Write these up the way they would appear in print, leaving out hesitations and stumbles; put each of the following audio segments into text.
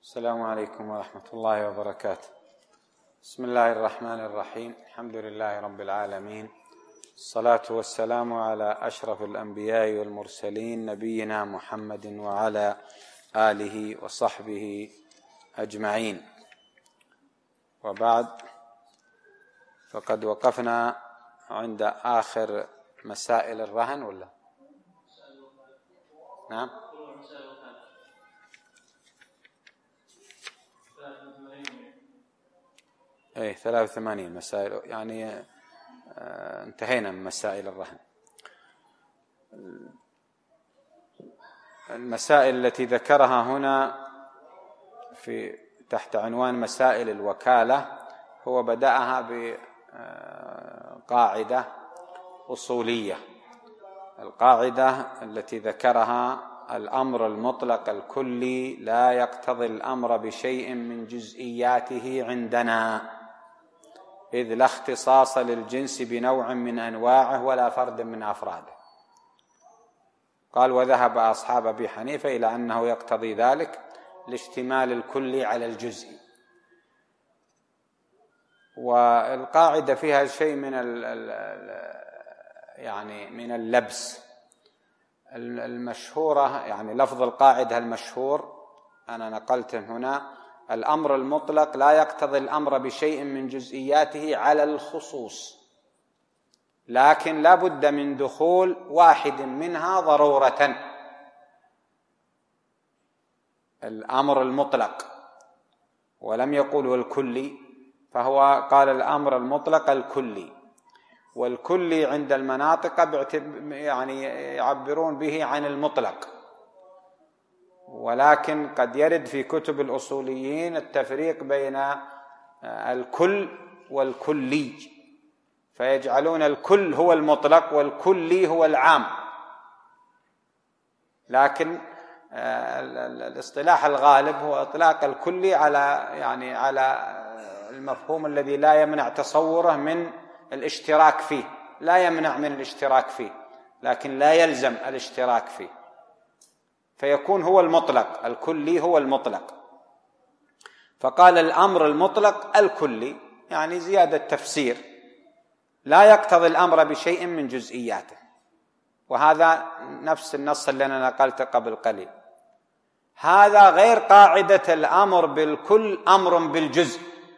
السلام عليكم ورحمة الله وبركاته. بسم الله الرحمن الرحيم. الحمد لله رب العالمين، الصلاة والسلام على أشرف الأنبياء والمرسلين نبينا محمد وعلى آله وصحبه أجمعين، وبعد، فقد وقفنا عند آخر مسائل الرهن ولا؟ نعم، 83 مسائل، يعني انتهينا من مسائل الرهن. المسائل التي ذكرها هنا في تحت عنوان مسائل الوكالة هو بدأها بقاعدة أصولية. القاعدة التي ذكرها: الأمر المطلق الكلي لا يقتضي الأمر بشيء من جزئياته عندنا، إذ لا اختصاص للجنس بنوع من أنواعه ولا فرد من أفراده. قال: وذهب أصحاب أبي حنيفة إلى أنه يقتضي ذلك لاشتمال الكل على الجزء. والقاعدة فيها شيء من اللبس. المشهورة، يعني لفظ القاعدة المشهور أنا نقلته هنا: الأمر المطلق لا يقتضي الأمر بشيء من جزئياته على الخصوص، لكن لا بد من دخول واحد منها ضرورة. الأمر المطلق، ولم يقل الكلي، فهو قال الأمر المطلق الكلي. والكلي عند المناطق يعني يعبرون به عن المطلق، ولكن قد يرد في كتب الأصوليين التفريق بين الكل والكلي، فيجعلون الكل هو المطلق والكلي هو العام. لكن الاصطلاح الغالب هو إطلاق الكلي على المفهوم الذي لا يمنع تصوره من الاشتراك فيه، لا يمنع من الاشتراك فيه لكن لا يلزم الاشتراك فيه، فيكون هو المطلق، الكلي هو المطلق. فقال الأمر المطلق الكلي، يعني زيادة تفسير، لا يقتضي الأمر بشيء من جزئياته. وهذا نفس النص اللي أنا نقلته قبل قليل. هذا غير قاعدة الأمر بالكل أمر بالجزء.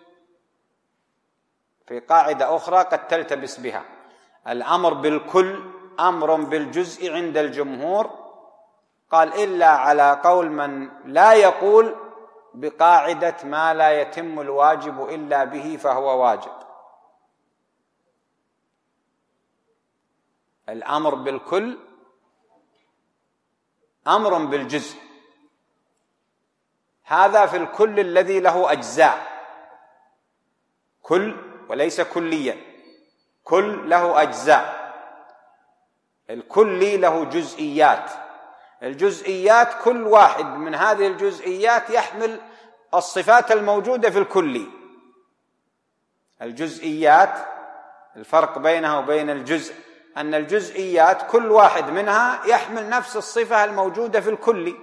في قاعدة أخرى قد تلتبس بها: الأمر بالكل أمر بالجزء عند الجمهور. قال: إلا على قول من لا يقول بقاعدة ما لا يتم الواجب إلا به فهو واجب. الأمر بالكل أمر بالجزء، هذا في الكل الذي له أجزاء، كل وليس كليا، كل له أجزاء. الكلي له جزئيات، الجزئيات كل واحد من هذه الجزئيات يحمل الصفات الموجودة في الكلي. الجزئيات، الفرق بينها وبين الجزء أن الجزئيات كل واحد منها يحمل نفس الصفة الموجودة في الكلي.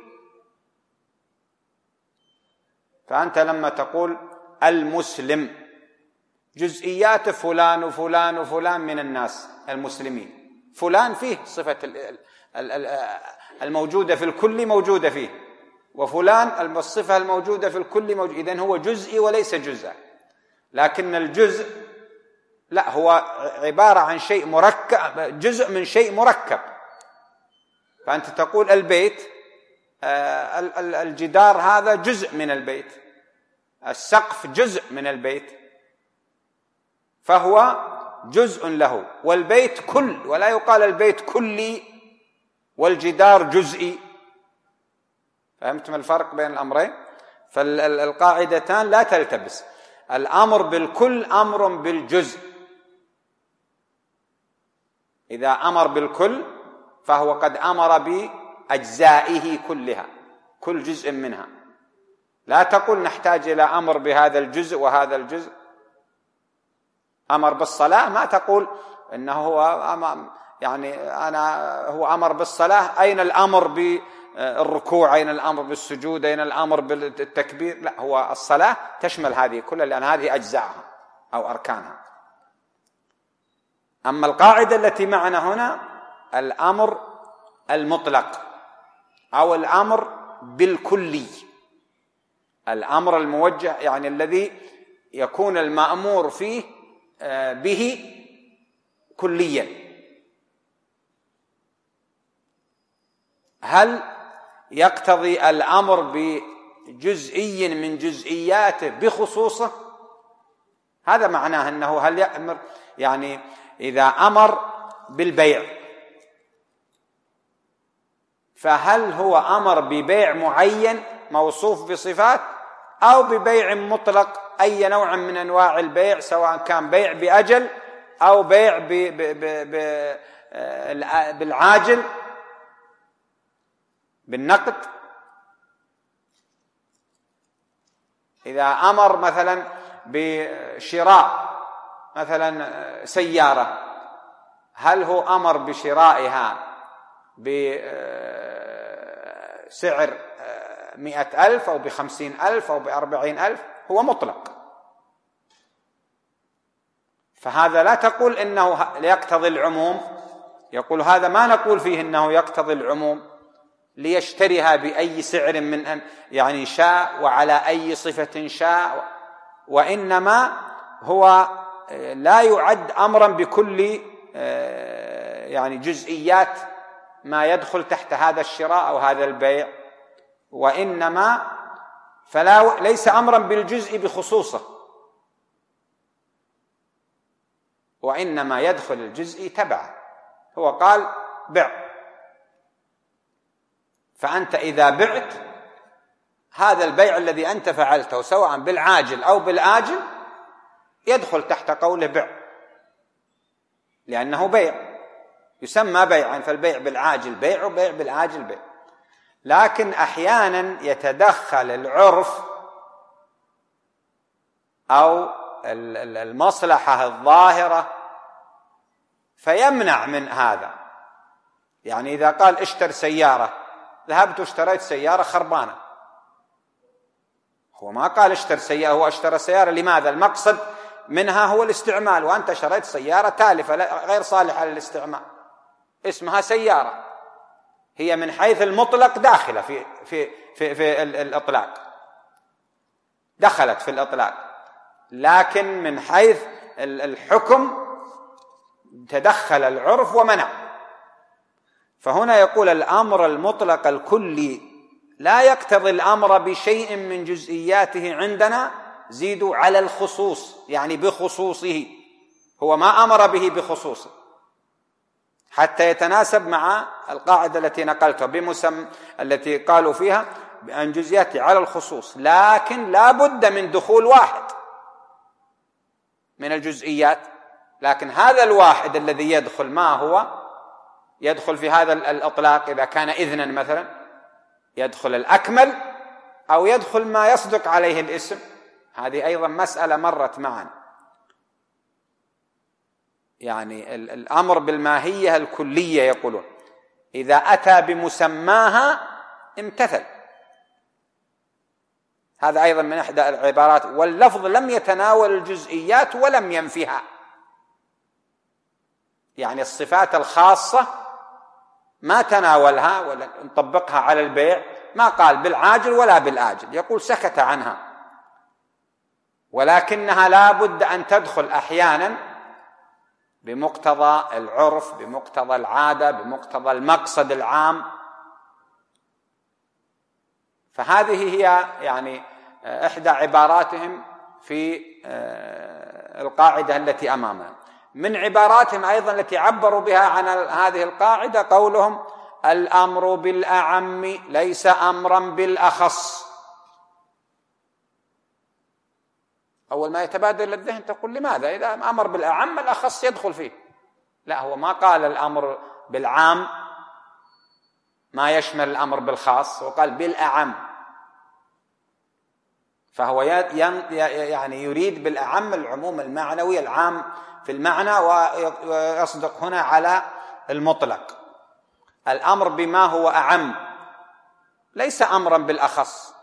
فأنت لما تقول المسلم، جزئيات فلان وفلان وفلان من الناس المسلمين، فلان فيه صفة الموجودة في الكل موجودة فيه، وفلان الصفة الموجودة في الكل موجودة. إذن هو جزئي وليس جزءا. لكن الجزء لا، هو عبارة عن شيء مركب، جزء من شيء مركب. فأنت تقول البيت، الجدار هذا جزء من البيت، السقف جزء من البيت، فهو جزء له. والبيت كل، ولا يقال البيت كلي والجدار جزئي. فهمتم الفرق بين الأمرين؟ فالقاعدتان لا تلتبس. الأمر بالكل أمر بالجزء. إذا أمر بالكل فهو قد أمر بأجزائه كلها، كل جزء منها. لا تقول نحتاج إلى أمر بهذا الجزء وهذا الجزء. أمر بالصلاة ما تقول إنه هو هو أمر بالصلاة، أين الأمر بالركوع، أين الأمر بالسجود، أين الأمر بالتكبير. لا، هو الصلاة تشمل هذه كلها، لأن هذه أجزائها أو أركانها. أما القاعدة التي معنا هنا الأمر المطلق أو الأمر بالكلي، الأمر الموجه يعني الذي يكون المأمور فيه به كليا. هل يقتضي الأمر بجزئي من جزئياته بخصوصه؟ هذا معناه أنه هل يأمر، يعني إذا أمر بالبيع فهل هو أمر ببيع معين موصوف بصفات، أو ببيع مطلق أي نوع من أنواع البيع، سواء كان بيع بأجل أو بيع بالعاجل بالنقد. إذا أمر مثلا بشراء مثلا سيارة، هل هو أمر بشرائها بسعر 100,000 أو ب50,000 أو ب40,000؟ هو مطلق، فهذا لا تقول إنه يقتضي العموم. يقول هذا ما نقول فيه إنه يقتضي العموم ليشتريها بأي سعر من أن يعني شاء وعلى أي صفة شاء، وإنما هو لا يعد أمرا بكل يعني جزئيات ما يدخل تحت هذا الشراء أو هذا البيع، وإنما ليس أمرا بالجزء بخصوصه، وإنما يدخل الجزء تبعه. هو قال بع، فأنت إذا بعت هذا البيع الذي أنت فعلته سواء بالعاجل أو بالآجل يدخل تحت قوله بع، لأنه بيع يسمى بيعا، فالبيع بالعاجل بيع وبيع بالآجل بيع. لكن أحيانا يتدخل العرف أو المصلحة الظاهرة فيمنع من هذا. يعني إذا قال اشتر سيارة، ذهبت واشتريت سيارة خربانة، هو ما قال اشتر سيارة، هو اشترى سيارة. لماذا؟ المقصد منها هو الاستعمال، وأنت شريت سيارة تالفة غير صالحة للاستعمال، اسمها سيارة، هي من حيث المطلق داخلة في الإطلاق، دخلت في الإطلاق، لكن من حيث الحكم تدخل العرف ومنع. فهنا يقول الأمر المطلق الكلي لا يقتضي الأمر بشيء من جزئياته عندنا، زيدوا على الخصوص، يعني بخصوصه، هو ما أمر به بخصوصه حتى يتناسب مع القاعدة التي نقلتها التي قالوا فيها بأن جزئياته على الخصوص، لكن لا بد من دخول واحد من الجزئيات. لكن هذا الواحد الذي يدخل ما هو؟ يدخل في هذا الإطلاق إذا كان إذنا مثلا، يدخل الأكمل أو يدخل ما يصدق عليه الاسم. هذه أيضا مسألة مرت معنا، يعني الأمر بالماهية الكلية يقولون إذا أتى بمسماها امتثل. هذا أيضا من إحدى العبارات. واللفظ لم يتناول الجزئيات ولم ينفها، يعني الصفات الخاصة ما تناولها ولا نطبقها على البيع، ما قال بالعاجل ولا بالآجل، يقول سكت عنها، ولكنها لا بد أن تدخل أحيانا بمقتضى العرف، بمقتضى العادة، بمقتضى المقصد العام. فهذه هي يعني إحدى عباراتهم في القاعدة التي أمامنا. من عباراتهم أيضا التي عبروا بها عن هذه القاعدة قولهم الأمر بالأعم ليس أمرا بالأخص. أول ما يتبادل الذهن تقول لماذا؟ إذا أمر بالأعم الأخص يدخل فيه. لا، هو ما قال الأمر بالعام ما يشمل الأمر بالخاص، وقال بالأعم، فهو يعني يريد بالأعم العموم المعنوي العام في المعنى، ويصدق هنا على المطلق. الأمر بما هو أعم ليس أمرا بالأخص.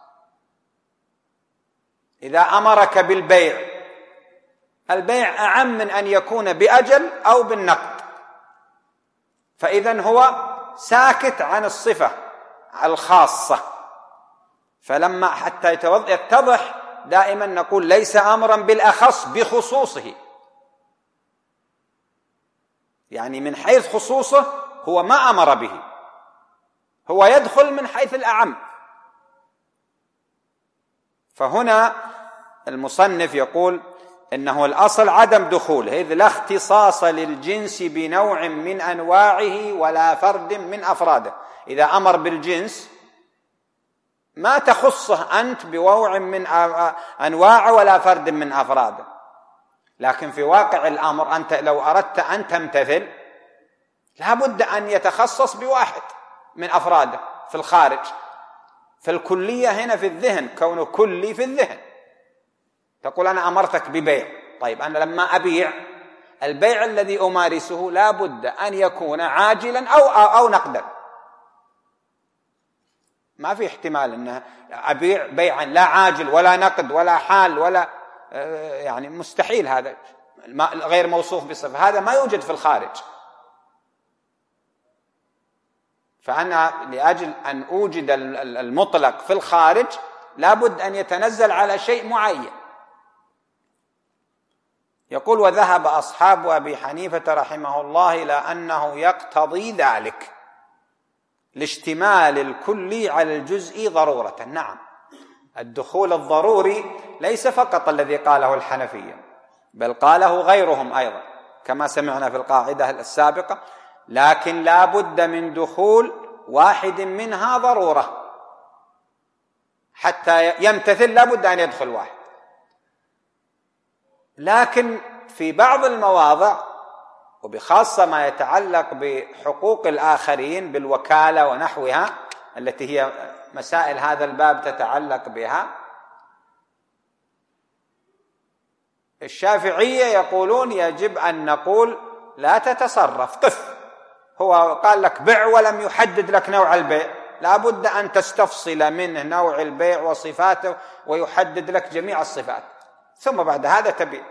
إذا أمرك بالبيع، البيع أعم من أن يكون بأجل أو بالنقد، فإذن هو ساكت عن الصفة الخاصة. فلما حتى يتضح دائما نقول ليس أمرا بالأخص بخصوصه، يعني من حيث خصوصه هو ما أمر به، هو يدخل من حيث الأعم. فهنا المصنف يقول إنه الأصل عدم دخوله، إذ لا اختصاص للجنس بنوع من أنواعه ولا فرد من أفراده. إذا أمر بالجنس ما تخصه أنت بنوع من أنواعه ولا فرد من أفراده، لكن في واقع الأمر أنت لو أردت أن تمتثل لابد أن يتخصص بواحد من أفراده في الخارج. فالكلية هنا في الذهن، كونه كلي في الذهن. تقول أنا أمرتك ببيع، طيب أنا لما أبيع البيع الذي أمارسه لابد أن يكون عاجلا أو نقدا. ما في احتمال أن أبيع بيعا لا عاجل ولا نقد ولا حال ولا يعني مستحيل، هذا غير موصوف بصفة، هذا ما يوجد في الخارج. فأنا لأجل أن أوجد المطلق في الخارج لابد أن يتنزل على شيء معين. يقول وذهب أصحاب أبي حنيفة رحمه الله إلى أنه يقتضي ذلك لاشتمال الكلي على الجزء ضرورة. نعم، الدخول الضروري ليس فقط الذي قاله الحنفية، بل قاله غيرهم أيضا كما سمعنا في القاعدة السابقة، لكن لا بد من دخول واحد منها ضرورة حتى يمتثل، لا بد أن يدخل واحد. لكن في بعض المواضع وبخاصة ما يتعلق بحقوق الآخرين بالوكالة ونحوها التي هي مسائل هذا الباب تتعلق بها، الشافعية يقولون يجب أن نقول لا تتصرف، قف. هو قال لك بع ولم يحدد لك نوع البيع، لا بد أن تستفصل منه نوع البيع وصفاته ويحدد لك جميع الصفات، ثم بعد هذا تبيع.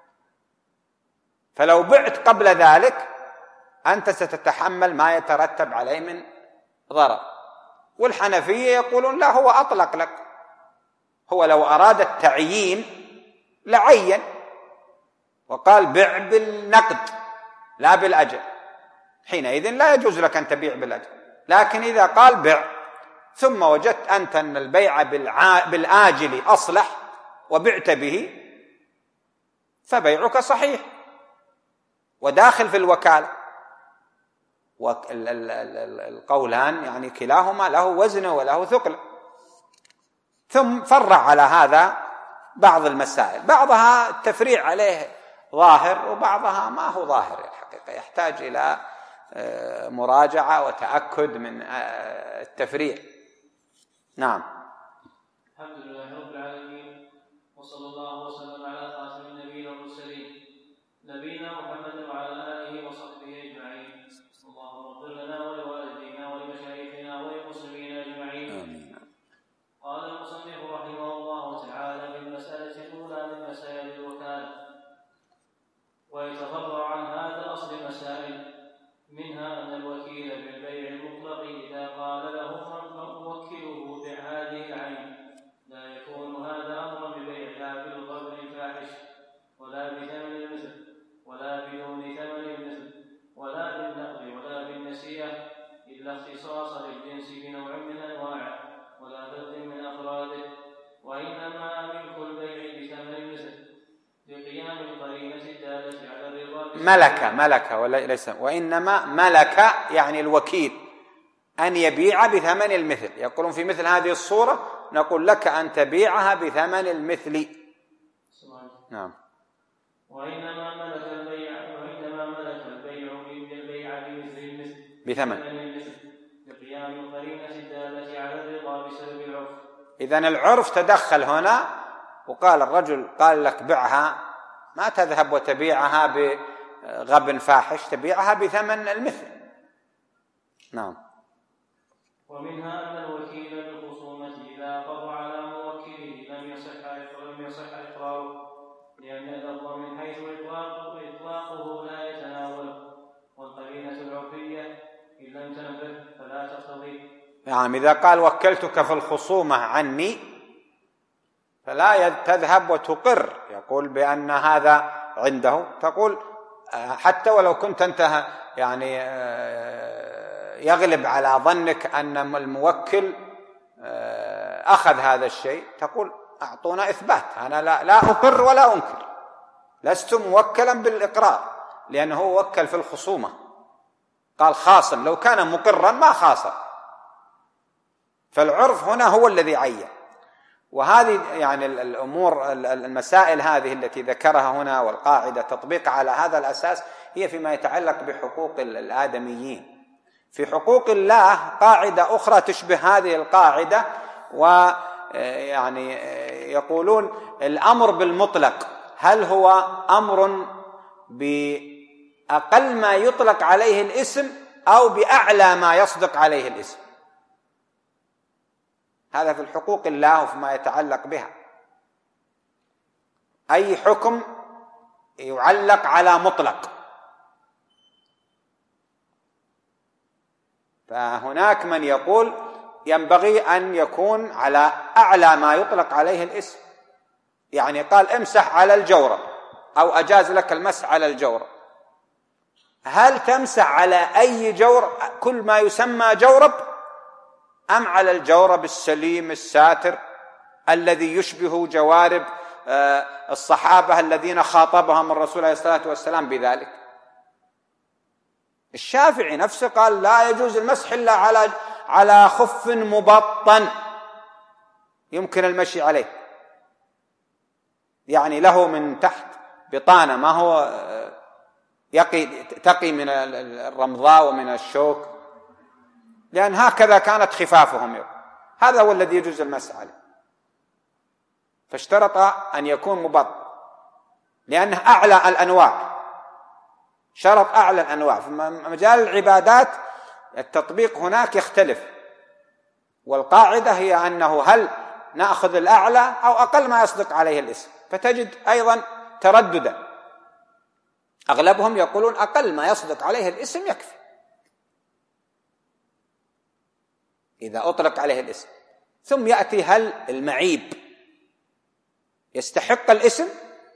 فلو بعت قبل ذلك أنت ستتحمل ما يترتب عليه من ضرر. والحنفية يقولون لا، هو أطلق لك، هو لو أراد التعيين لعين وقال بع بالنقد لا بالأجل، حينئذ لا يجوز لك أن تبيع بالأجل. لكن إذا قال بع ثم وجدت أنت أن البيع بالآجل أصلح وبعت به فبيعك صحيح وداخل في الوكالة. القولان يعني كلاهما له وزن وله ثقل. ثم فرع على هذا بعض المسائل، بعضها التفريع عليه ظاهر وبعضها ما هو ظاهر الحقيقة، يحتاج إلى مراجعة وتأكد من التفريع. نعم. الحمد لله رب العالمين، وصلى الله وسلم على خاتم النبيين والمرسلين نبينا محمد وعلى آله وصحبه أجمعين. اللهم اغفر لنا ولوالدينا ولمشايخنا وللمسلمين أجمعين. آمين. قال المصنف رحمه الله تعالى في المسألة الأولى من مسائل الوكالة، ويتفرع عن هذا أصل مسائل، منها أن الوكيل بالبيع المطلق إذا قال له موكله بيع هذه العين لا يكون هذا أمرا ببيع لا بالغبن الفاحش ولا بثمن المثل ولا بدون ثمن المثل ولا بالنقد ولا بالنسيئة، إلا اختصاص للجنس بنوع من أنواعه ولا فرد من أفراده، وإنما ملك البيع بثمن المثل لقيام القرينة الدالة على الرضا ملك ولا ليس، وإنما ملك يعني الوكيل أن يبيع بثمن المثل. يقولون في مثل هذه الصورة نقول لك أن تبيعها بثمن المثل. نعم. وإنما ملك البيع بمثل المثل بثمن المثل لقيام القرينة الدالة على الرضا بسبب العرف. إذن العرف تدخل هنا وقال الرجل قال لك بعها، ما تذهب وتبيعها بغبن فاحش، تبيعها بثمن المثل. نعم. ومنها أن الوكيل يصح إقراره، لأن اللفظ من حيث إطلاقه لا يتناول، والقرينة العرفية إن لم تنبه فلا تقتضي. يعني إذا قال وكلتك في الخصومة عني فلا تذهب وتقر، يقول بأن هذا عنده، تقول حتى ولو كنت أنت يعني يغلب على ظنك أن الموكل أخذ هذا الشيء، تقول أعطونا إثبات، أنا لا أقر ولا أنكر، لست موكلا بالإقرار، لأنه وكل في الخصومة، قال خاصم، لو كان مقرا ما خاصم، فالعرف هنا هو الذي عين. وهذه يعني الأمور المسائل هذه التي ذكرها هنا والقاعدة تطبيق على هذا الأساس هي فيما يتعلق بحقوق الآدميين. في حقوق الله قاعدة أخرى تشبه هذه القاعدة، ويعني يقولون الأمر بالمطلق هل هو أمر بأقل ما يطلق عليه الاسم أو بأعلى ما يصدق عليه الاسم؟ هذا في الحقوق الله وفيما يتعلق بها. أي حكم يعلق على مطلق، فهناك من يقول ينبغي أن يكون على أعلى ما يطلق عليه الاسم، يعني قال امسح على الجورب أو أجاز لك المسح على الجورب، هل تمسح على أي جورب كل ما يسمى جورب أم على الجورب السليم الساتر الذي يشبه جوارب الصحابة الذين خاطبهم الرسول عليه الصلاة والسلام بذلك؟ الشافعي نفسه قال لا يجوز المسح إلا على خف مبطن يمكن المشي عليه، يعني له من تحت بطانة ما هو تقي من الرمضاء ومن الشوك، لأن هكذا كانت خفافهم، هذا هو الذي يجوز المسح عليه، فاشترط أن يكون مبطن لأنه أعلى الأنواع، شرط أعلى الأنواع. في مجال العبادات التطبيق هناك يختلف، والقاعدة هي أنه هل نأخذ الأعلى أو أقل ما يصدق عليه الاسم، فتجد أيضا ترددا، أغلبهم يقولون أقل ما يصدق عليه الاسم يكفي إذا أطلق عليه الاسم، ثم يأتي هل المعيب يستحق الاسم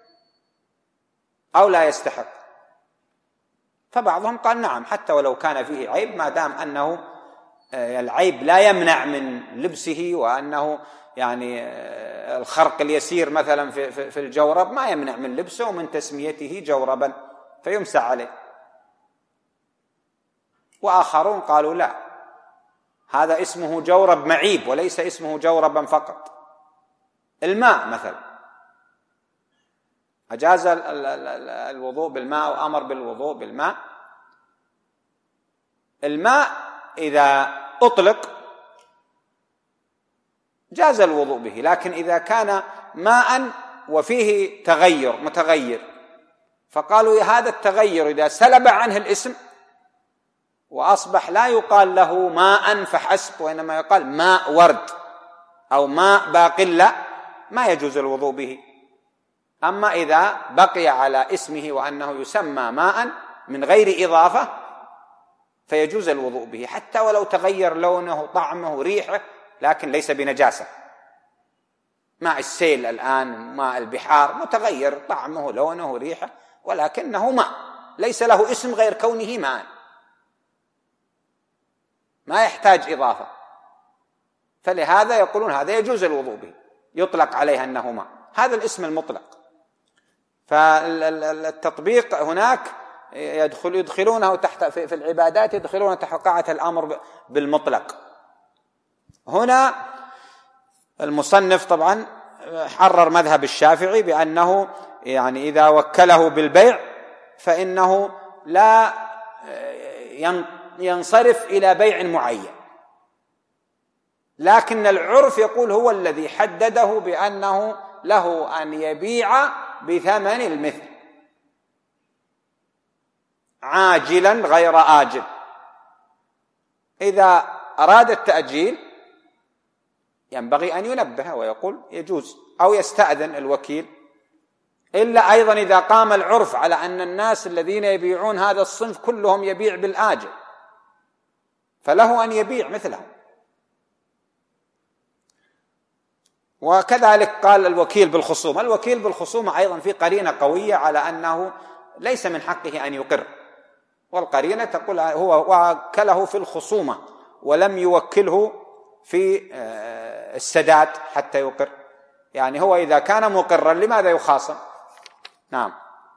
أو لا يستحق، فبعضهم قال نعم حتى ولو كان فيه عيب ما دام أنه العيب لا يمنع من لبسه، وأنه يعني الخرق اليسير مثلا في الجورب ما يمنع من لبسه ومن تسميته جوربا فيمسح عليه. وآخرون قالوا لا، هذا اسمه جورب معيب وليس اسمه جوربا فقط. الماء مثلا أجاز الوضوء بالماء وأمر بالوضوء بالماء، الماء إذا أطلق جاز الوضوء به، لكن إذا كان ماء وفيه متغير، فقالوا هذا التغير إذا سلب عنه الاسم وأصبح لا يقال له ماء فحسب، وإنما يقال ماء ورد أو ماء باقلة، ما يجوز الوضوء به. أما إذا بقي على اسمه وأنه يسمى ماء من غير إضافة فيجوز الوضوء به، حتى ولو تغير لونه طعمه ريحه، لكن ليس بنجاسة. ماء السيل الآن، ماء البحار متغير طعمه لونه ريحه، ولكنه ماء ليس له اسم غير كونه ماء، ما يحتاج إضافة، فلهذا يقولون هذا يجوز الوضوء به، يطلق عليه أنه ماء، هذا الاسم المطلق. فالتطبيق هناك يدخلونه تحت في العبادات، يدخلون تحت قاعدة الأمر بالمطلق. هنا المصنف طبعا حرر مذهب الشافعي بأنه يعني إذا وكله بالبيع فإنه لا ينصرف إلى بيع معين، لكن العرف يقول هو الذي حدده بأنه له أن يبيع بثمن المثل عاجلا غير آجل. إذا أراد التأجيل ينبغي أن ينبه ويقول يجوز أو يستأذن الوكيل، إلا أيضا إذا قام العرف على أن الناس الذين يبيعون هذا الصنف كلهم يبيع بالآجل، فله أن يبيع مثله. وكذلك قال الوكيل بالخصومة. الوكيل بالخصومة أيضا في قرينة قوية على أنه ليس من حقه أن يقر، والقرينة تقول هو وكله في الخصومة ولم يوكله في السداد حتى يقر، يعني هو إذا كان مقرا لماذا يخاصم؟ نعم.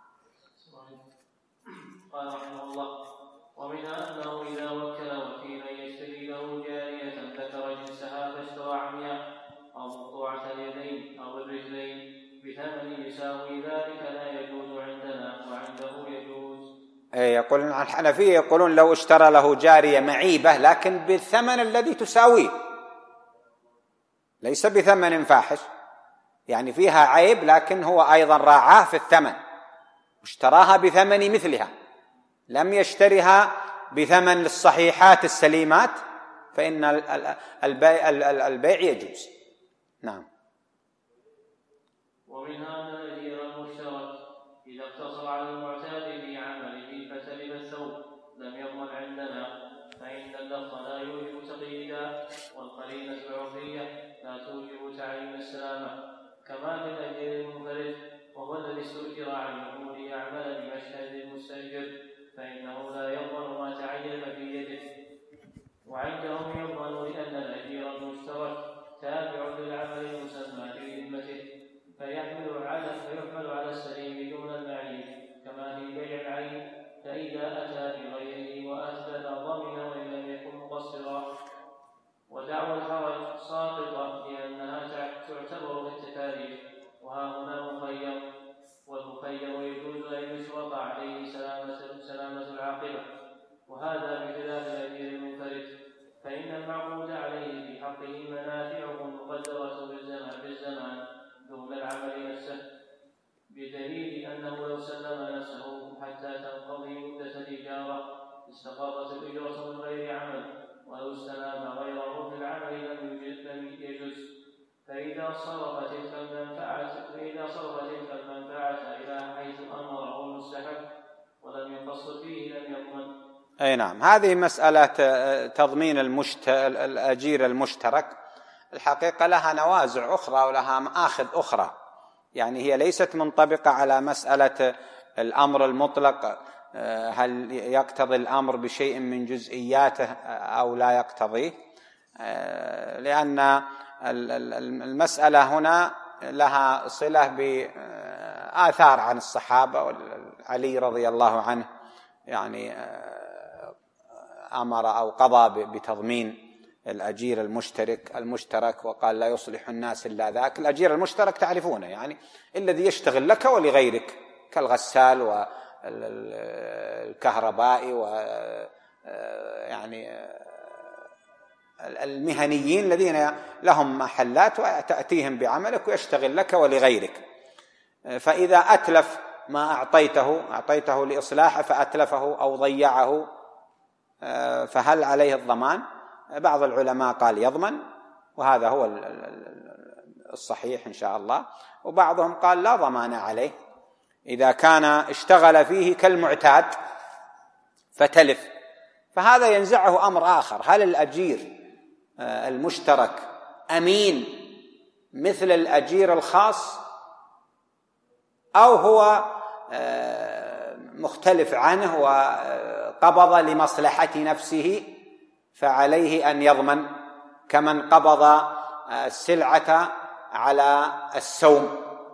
قال رحمه الله: ومنها أنه إذا وكل وكيلا يشتري له جارية ذكر جنسها فاشترى عمياء أو مقطوعة اليدين أو الرجلين بثمن يساوي ذلك لا يجوز عندنا وعنده يجوز. يقول عن الحنفية يقولون لو اشترى له جارية معيبة لكن بالثمن الذي تساويه، ليس بثمن فاحش، يعني فيها عيب لكن هو أيضا راعاه في الثمن، اشتراها بثمن مثلها، لم يشترها بثمن الصحيحات السليمات، فإن البيع يجوز. نعم. ومنها أن الأجير المشترك إذا اقتصر على المعتاد في عمله فتلف الثوب لم يضمن عندنا، فإن اللفظ لا يوجب تقييدا والقرينة العرفية لا توجب تعيين السلامة، كما في الأجير المنفرد وهو الذي استؤجر عنه ليعمل بمشهد المستأجر، فإنه لا يضمن ما تعين في يده، وعندهم يضمن لأن الأجير المشترك تابع للعمل المسمى في ذمته فيحمل على السليم دون المعيب، كما في بيع العين، فإذا أتى بغيره وأثبت ضمن وإن لم يكن مقصرا. ودعوى الحرج ساقطة لأنها تعتبر في التكاليف، وها هنا مخير، والمخير يجوز أن يشرط عليه سلامة العاقبة، وهذا بخلاف الأجير المنفرد، فإن المعقود عليه في حقه منافعه مقدرة بالزمان دون العمل نفسه، بدليل أنه لو سلم نفسه حتى تنقضي مدة الإجارة استقرت الإجرة من غير عمل، ولو استلام غيره في العمل لم يجز، فإذا صرف تلك المنفعة إلى حيث أمره المستحق ولم يقصد فيه لم يضمن. أي نعم. هذه مسألة تضمين الأجير المشترك الحقيقة لها نوازع أخرى ولها مآخذ أخرى، يعني هي ليست منطبقة على مسألة الأمر المطلق، هل يقتضي الأمر بشيء من جزئياته أو لا يقتضيه، لأن المسألة هنا لها صلة بآثار عن الصحابة. علي رضي الله عنه يعني أمر أو قضى بتضمين الأجير المشترك وقال لا يصلح الناس إلا ذاك. الأجير المشترك تعرفونه، يعني الذي يشتغل لك ولغيرك، كالغسال والكهربائي يعني المهنيين الذين لهم محلات وتأتيهم بعملك ويشتغل لك ولغيرك. فإذا أتلف ما أعطيته لإصلاحه فأتلفه أو ضيعه، فهل عليه الضمان؟ بعض العلماء قال يضمن، وهذا هو الصحيح إن شاء الله، وبعضهم قال لا ضمان عليه إذا كان اشتغل فيه كالمعتاد فتلف، فهذا ينزعه أمر آخر. هل الأجير المشترك أمين مثل الأجير الخاص، أو هو مختلف عنه وقبض لمصلحة نفسه فعليه أن يضمن، كمن قبض السلعة على السوم،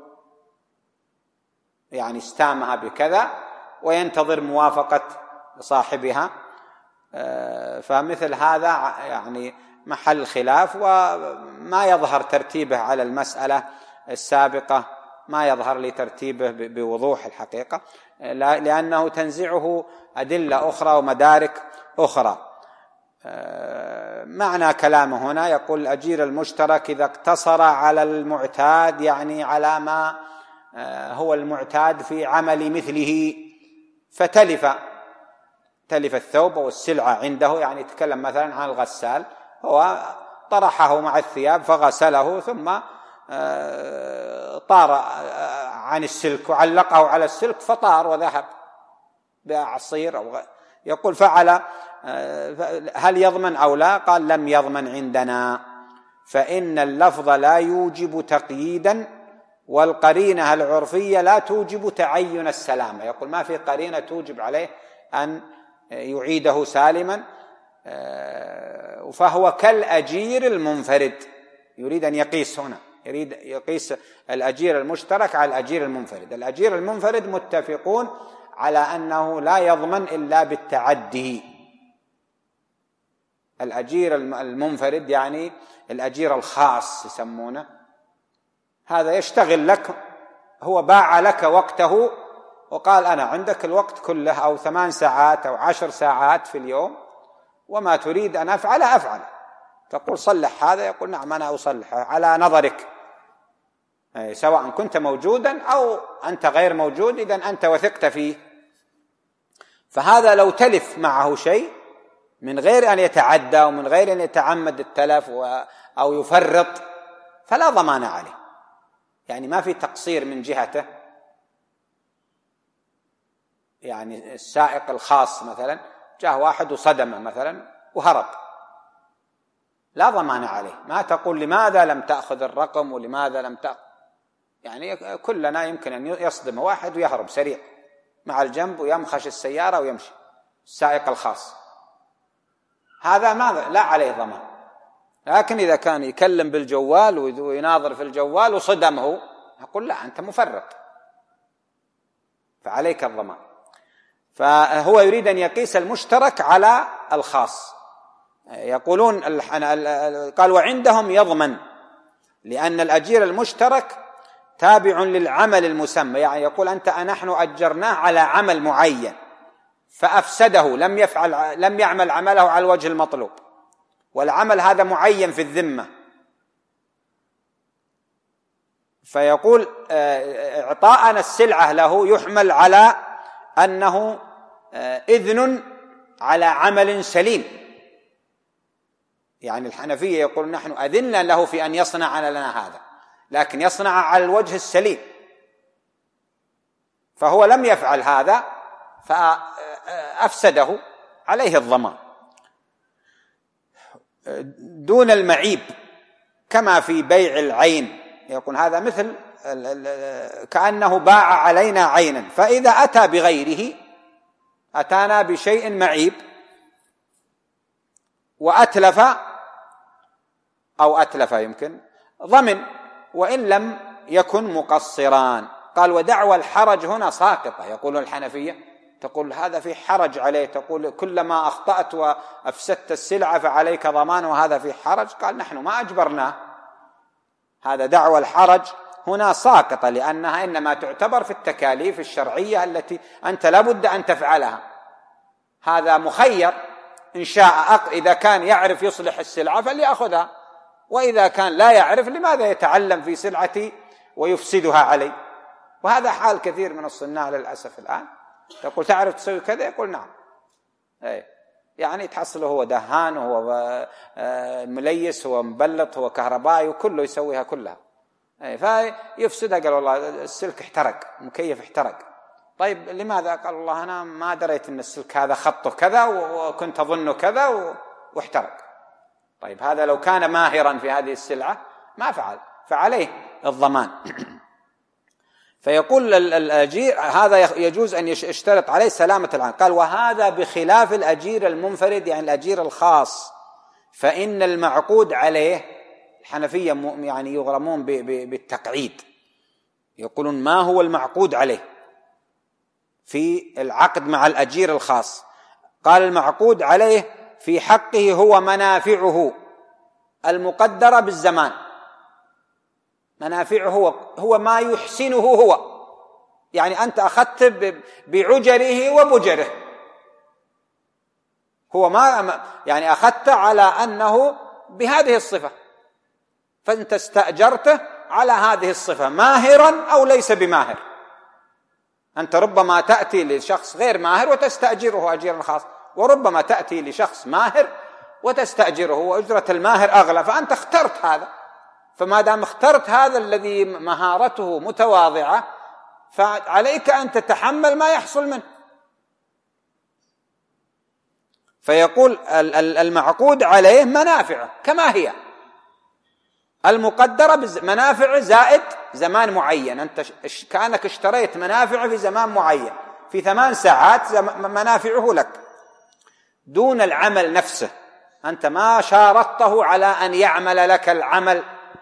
يعني استامها بكذا وينتظر موافقة صاحبها، فمثل هذا يعني محل خلاف، وما يظهر ترتيبه على المسألة السابقة، ما يظهر لترتيبه بوضوح الحقيقة، لأنه تنزعه أدلة أخرى ومدارك أخرى. معنى كلامه هنا يقول الأجير المشترك إذا اقتصر على المعتاد، يعني على ما هو المعتاد في عمل مثله، فتلف الثوب والسلعة عنده، يعني يتكلم مثلا عن الغسال، هو طرحه مع الثياب فغسله ثم طار عن السلك وعلقه على السلك فطار وذهب بعصير أو يقول فعل، هل يضمن أو لا؟ قال لم يضمن عندنا، فإن اللفظ لا يوجب تقييدا، والقرينة العرفية لا توجب تعين السلامة. يقول ما في قرينة توجب عليه أن يعيده سالما، فهو كالأجير المنفرد. يريد أن يقيس هنا، يريد يقيس الأجير المشترك على الأجير المنفرد. الأجير المنفرد متفقون على أنه لا يضمن إلا بالتعدي. الأجير المنفرد يعني الأجير الخاص يسمونه، هذا يشتغل لك، هو باع لك وقته وقال أنا عندك الوقت كله، أو 8 ساعات أو 10 ساعات في اليوم، وما تريد أن أفعل. تقول صلح هذا، يقول نعم أنا أصلحه على نظرك، سواء كنت موجودا أو أنت غير موجود، إذن أنت وثقت فيه. فهذا لو تلف معه شيء من غير أن يتعدى ومن غير أن يتعمد التلف أو يفرط فلا ضمان عليه، يعني ما في تقصير من جهته. يعني السائق الخاص مثلا جاء واحد وصدمه مثلا وهرب، لا ضمان عليه. ما تقول لماذا لم تأخذ الرقم ولماذا لم تأخذ، يعني كلنا يمكن أن يصدم واحد ويهرب سريع مع الجنب ويمخش السيارة ويمشي، السائق الخاص هذا لا عليه ضمان. لكن إذا كان يكلم بالجوال ويناظر في الجوال وصدمه، أقول لا أنت مفرط، فعليك الضمان. فهو يريد أن يقيس المشترك على الخاص. يقولون قال وعندهم يضمن، لأن الأجير المشترك تابع للعمل المسمى. يعني يقول نحن أجرناه على عمل معين فأفسده، لم يعمل عمله على الوجه المطلوب، والعمل هذا معين في الذمة، فيقول إعطاءنا السلعة له يحمل على أنه إذن على عمل سليم. يعني الحنفية يقول نحن أذنا له في أن يصنع لنا هذا، لكن يصنع على الوجه السليم، فهو لم يفعل هذا فأفسده، عليه الضمان. دون المعيب كما في بيع العين، يقول هذا مثل كأنه باع علينا عينا، فإذا أتى بغيره، أتانا بشيء معيب وأتلف أو أتلف يمكن ضمن، وإن لم يكن مقصران. قال ودعوى الحرج هنا ساقطة. يقول الحنفية تقول هذا في حرج عليه، تقول كلما أخطأت وأفسدت السلعة فعليك ضمان، وهذا في حرج. قال نحن ما أجبرناه، هذا دعوى الحرج هنا ساقطة، لأنها إنما تعتبر في التكاليف الشرعية التي أنت لابد أن تفعلها. هذا مخير، إن شاء إذا كان يعرف يصلح السلعة فليأخذها، وإذا كان لا يعرف لماذا يتعلم في سلعتي ويفسدها علي. وهذا حال كثير من الصناع للأسف الآن. تقول تعرف تسوي كذا، يقول نعم، يعني تحصله هو دهان وهو مليس هو مبلط هو كهربائي وكله يسويها كلها، فيفسدها. قال والله السلك احترق، مكيف احترق. طيب لماذا؟ قال والله أنا ما دريت أن السلك هذا خطه كذا وكنت أظنه كذا واحترق. طيب هذا لو كان ماهرا في هذه السلعة ما فعل، فعليه الضمان. فيقول الأجير هذا يجوز أن يشترط عليه سلامة العين. قال وهذا بخلاف الأجير المنفرد، يعني الأجير الخاص، فإن المعقود عليه، الحنفية يعني يغرمون بالتقعيد، يقولون ما هو المعقود عليه في العقد مع الأجير الخاص. قال المعقود عليه في حقه هو منافعه المقدرة بالزمان. منافعه هو ما يحسنه هو، يعني أنت أخذت بعجره وبجره، هو ما يعني أخذت على أنه بهذه الصفة، فأنت استأجرته على هذه الصفة ماهرا أو ليس بماهر. أنت ربما تأتي لشخص غير ماهر وتستأجره أجيرا خاص، وربما تأتي لشخص ماهر وتستأجره وأجرة الماهر أغلى، فأنت اخترت هذا، فما دام اخترت هذا الذي مهارته متواضعة فعليك أن تتحمل ما يحصل منه. فيقول المعقود عليه منافعه كما هي المقدرة منافع زائد زمان معين. أنت كأنك اشتريت منافع في زمان معين، في 8 ساعات منافعه لك دون العمل نفسه. أنت ما شارطته على أن يعمل لك العمل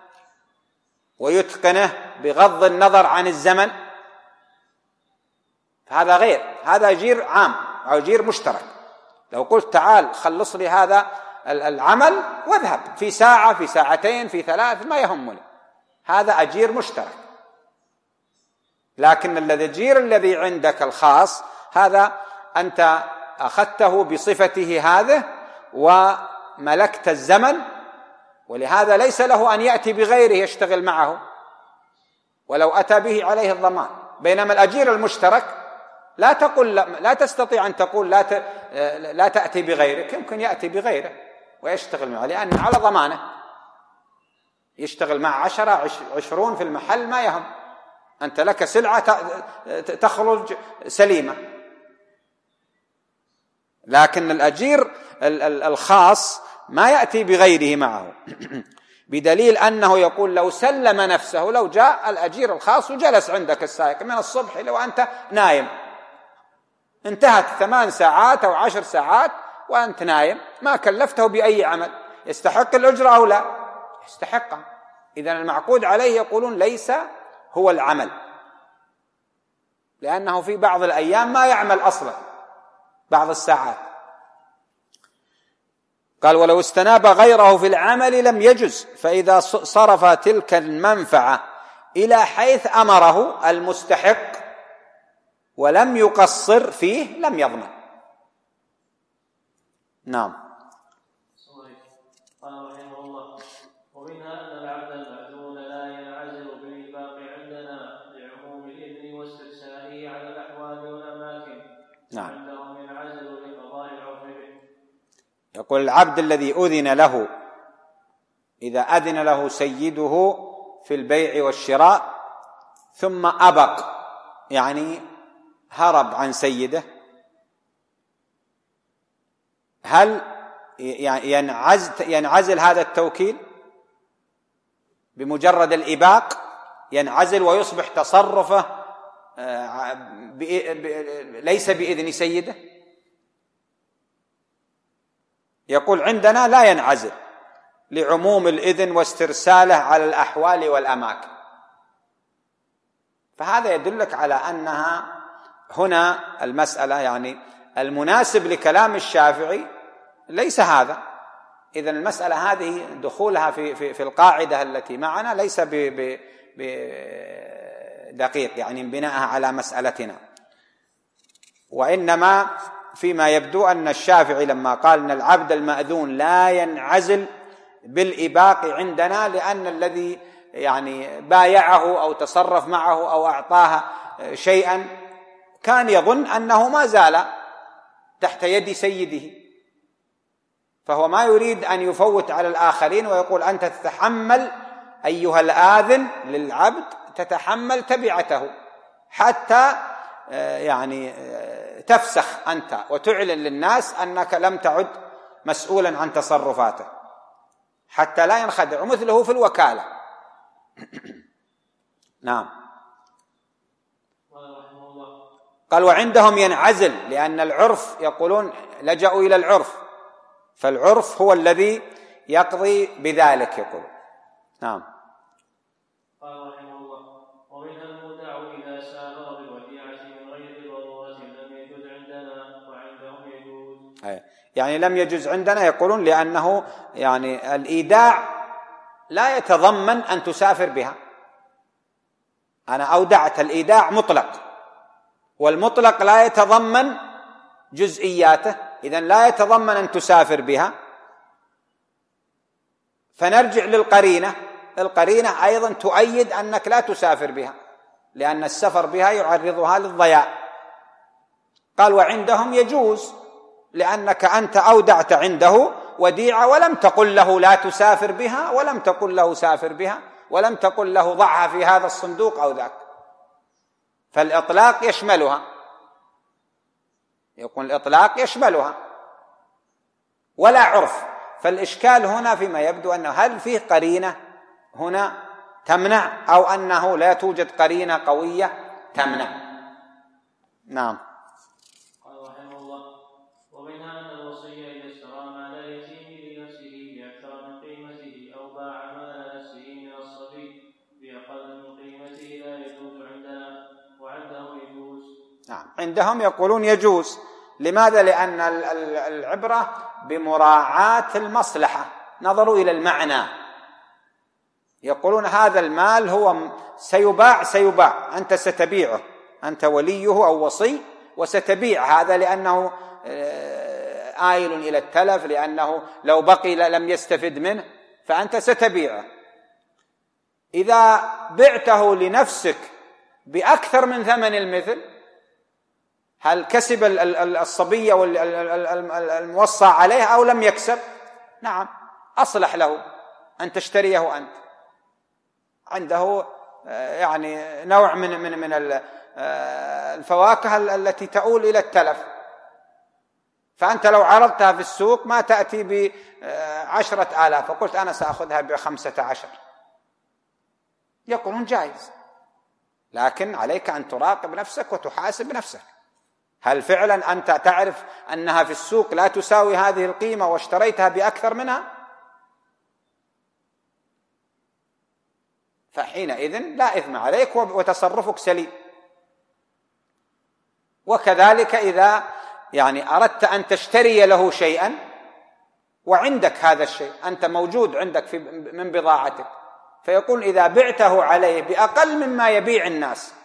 ويتقنه بغض النظر عن الزمن، هذا غير، هذا أجير عام أو أجير مشترك. لو قلت تعال خلص لي هذا العمل واذهب في ساعة في ساعتين في 3 ما يهمني، هذا أجير مشترك. لكن الأجير الذي عندك الخاص هذا أنت أخذته بصفته هذه وملكت الزمن، ولهذا ليس له أن يأتي بغيره يشتغل معه، ولو أتى به عليه الضمان. بينما الأجير المشترك لا تستطيع أن تقول لا تأتي بغيرك، يمكن يأتي بغيره ويشتغل معه لأن على ضمانه، يشتغل مع 10 20 في المحل ما يهم، أنت لك سلعة تخرج سليمة. لكن الأجير الخاص ما يأتي بغيره معه بدليل أنه يقول لو سلم نفسه، لو جاء الأجير الخاص وجلس عندك السائق من الصبح لو أنت نايم، انتهت 8 ساعات أو 10 ساعات وأنت نايم، ما كلفته بأي عمل، يستحق الأجرة أو لا؟ يستحقها. إذن المعقود عليه يقولون ليس هو العمل، لأنه في بعض الأيام ما يعمل أصلا بعض الساعات. قال ولو استناب غيره في العمل لم يجز، فإذا صرف تلك المنفعة إلى حيث أمره المستحق ولم يقصر فيه لم يضمن. نعم. قال رحمه الله ومنها أن العبد المأذون لا ينعزل بالإنفاق عندنا لعموم الإذن واسترساله على الأحوال والأماكن. نعم. عندهم ينعزل لقضاء العرف به. يقول العبد الذي أذن له، إذا أذن له سيده في البيع والشراء ثم أبق، يعني هرب عن سيده، هل ينعزل هذا التوكيل بمجرد الإباق؟ ينعزل ويصبح تصرفه ليس بإذن سيده؟ يقول عندنا لا ينعزل لعموم الإذن واسترساله على الأحوال والأماكن. فهذا يدلك على أنها هنا المسألة يعني المناسب لكلام الشافعي ليس هذا. إذن المسألة هذه دخولها في القاعدة التي معنا ليس بدقيق، يعني بناءها على مسألتنا، وإنما فيما يبدو أن الشافعي لما قال أن العبد المأذون لا ينعزل بالإباق عندنا، لأن الذي يعني بايعه أو تصرف معه أو أعطاها شيئا كان يظن أنه ما زال تحت يد سيده، فهو ما يريد أن يفوت على الآخرين ويقول أنت تتحمل أيها الآذن للعبد، تتحمل تبعته حتى يعني تفسخ أنت وتعلن للناس أنك لم تعد مسؤولا عن تصرفاته حتى لا ينخدع، مثله في الوكالة. نعم. قال وعندهم ينعزل لأن العرف، يقولون لجأوا إلى العرف، فالعرف هو الذي يقضي بذلك. يقول نعم. قال رحمه الله ومنها المودع إذا سافر بالوديعة من غير ضرورة لم يجوز عندنا وعندهم يجوز. يعني لم يجوز عندنا يقولون لأنه يعني الإيداع لا يتضمن أن تسافر بها. أنا أودعت، الإيداع مطلق، والمطلق لا يتضمن جزئياته، إذن لا يتضمن أن تسافر بها. فنرجع للقرينة، القرينة أيضا تؤيد أنك لا تسافر بها، لأن السفر بها يعرضها للضياع. قال وعندهم يجوز لأنك أنت أودعت عنده وديعة ولم تقل له لا تسافر بها، ولم تقل له سافر بها، ولم تقل له ضعها في هذا الصندوق أو ذاك. فالإطلاق يشملها، يكون الإطلاق يشملها ولا عرف. فالإشكال هنا فيما يبدو أنه هل فيه قرينة هنا تمنع أو أنه لا توجد قرينة قوية تمنع. نعم. قال رحمه الله: ومنها أن الوصي إذا اشترى مال اليتيم لنفسه بأكثر من قيمته أو باع مال نفسه من الصبي بأقل من قيمته لا يجوز عندنا، وعندهم يجوز. نعم، عندهم يقولون يجوز. لماذا؟ لأن العبرة بمراعاة المصلحة، نظروا إلى المعنى. يقولون هذا المال هو سيباع، أنت ستبيعه، أنت وليه أو وصي وستبيع هذا لأنه آيل إلى التلف، لأنه لو بقي لم يستفد منه، فأنت ستبيعه. إذا بعته لنفسك بأكثر من ثمن المثل، هل كسب الصبي والموصى عليه أو لم يكسب؟ نعم، أصلح له أن تشتريه أنت. عنده يعني نوع من الفواكه التي تؤول إلى التلف، فأنت لو عرضتها في السوق ما تأتي ب10,000 فقلت أنا سأخذها ب15، يقولون جائز، لكن عليك أن تراقب نفسك وتحاسب نفسك. هل فعلا أنت تعرف أنها في السوق لا تساوي هذه القيمة واشتريتها بأكثر منها؟ فحينئذ لا إثم عليك وتصرفك سليم. وكذلك إذا يعني أردت أن تشتري له شيئا وعندك هذا الشيء، أنت موجود عندك من بضاعتك، فيقول إذا بعته عليه بأقل مما يبيع الناس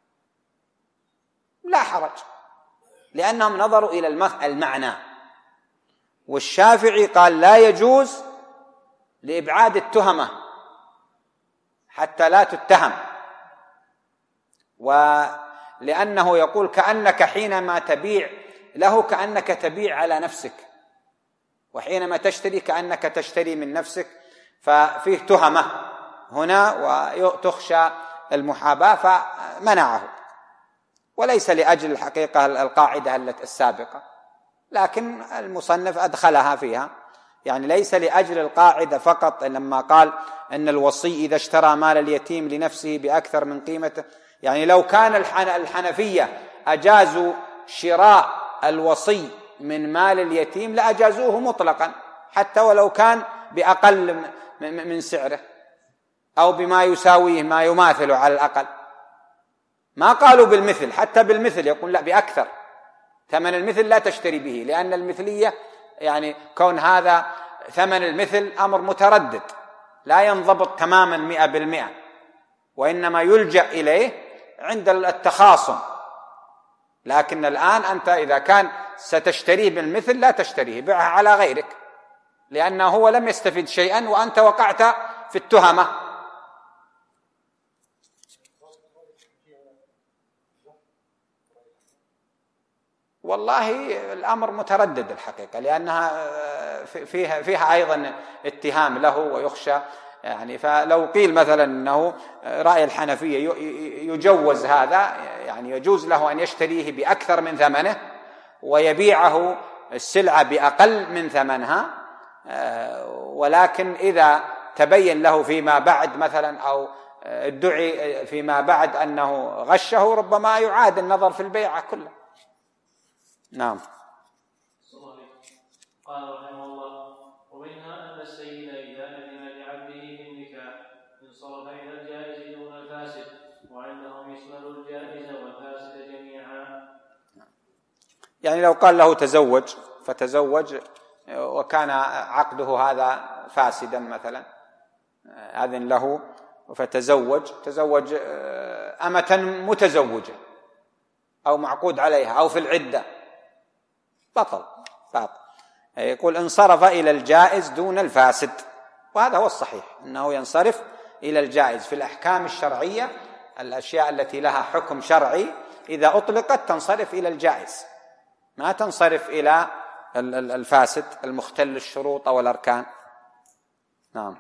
لا حرج، لأنهم نظروا إلى المعنى. والشافعي قال لا يجوز لإبعاد التهمة حتى لا تتهم، ولأنه يقول كأنك حينما تبيع له كأنك تبيع على نفسك، وحينما تشتري كأنك تشتري من نفسك، ففيه تهمة هنا وتخشى المحاباة فمنعه. وليس لأجل الحقيقة القاعدة السابقة، لكن المصنف أدخلها فيها، يعني ليس لأجل القاعدة فقط لما قال أن الوصي إذا اشترى مال اليتيم لنفسه بأكثر من قيمته. يعني لو كان الحنفية أجازوا شراء الوصي من مال اليتيم لأجازوه مطلقا، حتى ولو كان بأقل من سعره أو بما يساويه ما يماثله على الأقل. ما قالوا بالمثل، حتى بالمثل يقول لا بأكثر، ثمن المثل لا تشتري به، لأن المثلية يعني كون هذا ثمن المثل أمر متردد لا ينضبط تماما 100%، وإنما يلجأ إليه عند التخاصم. لكن الآن أنت إذا كان ستشتريه بالمثل لا تشتريه، بيعها على غيرك، لأنه هو لم يستفد شيئا وأنت وقعت في التهمة. والله الأمر متردد الحقيقة، لأنها فيها أيضا اتهام له ويخشى يعني. فلو قيل مثلا أنه رأي الحنفية يجوز هذا، يعني يجوز له أن يشتريه بأكثر من ثمنه ويبيعه السلعة بأقل من ثمنها، ولكن إذا تبين له فيما بعد مثلا أو ادعي فيما بعد أنه غشه، ربما يعاد النظر في البيعة كله. نعم. قال رحمه الله: ومنها أن السيد إذا أذن لعبده بالنكاح انصرف إلى الجائز دون الفاسد، وعندهم يشمل الجائز والفاسد جميعا. يعني لو قال له تزوج فتزوج وكان عقده هذا فاسدا مثلا، أذن له تزوج أمة متزوجة أو معقود عليها أو في العدة، بطل. يقول انصرف إلى الجائز دون الفاسد، وهذا هو الصحيح، أنه ينصرف إلى الجائز. في الأحكام الشرعية الأشياء التي لها حكم شرعي إذا أطلقت تنصرف إلى الجائز، ما تنصرف إلى الفاسد المختل الشروط أو الأركان. نعم.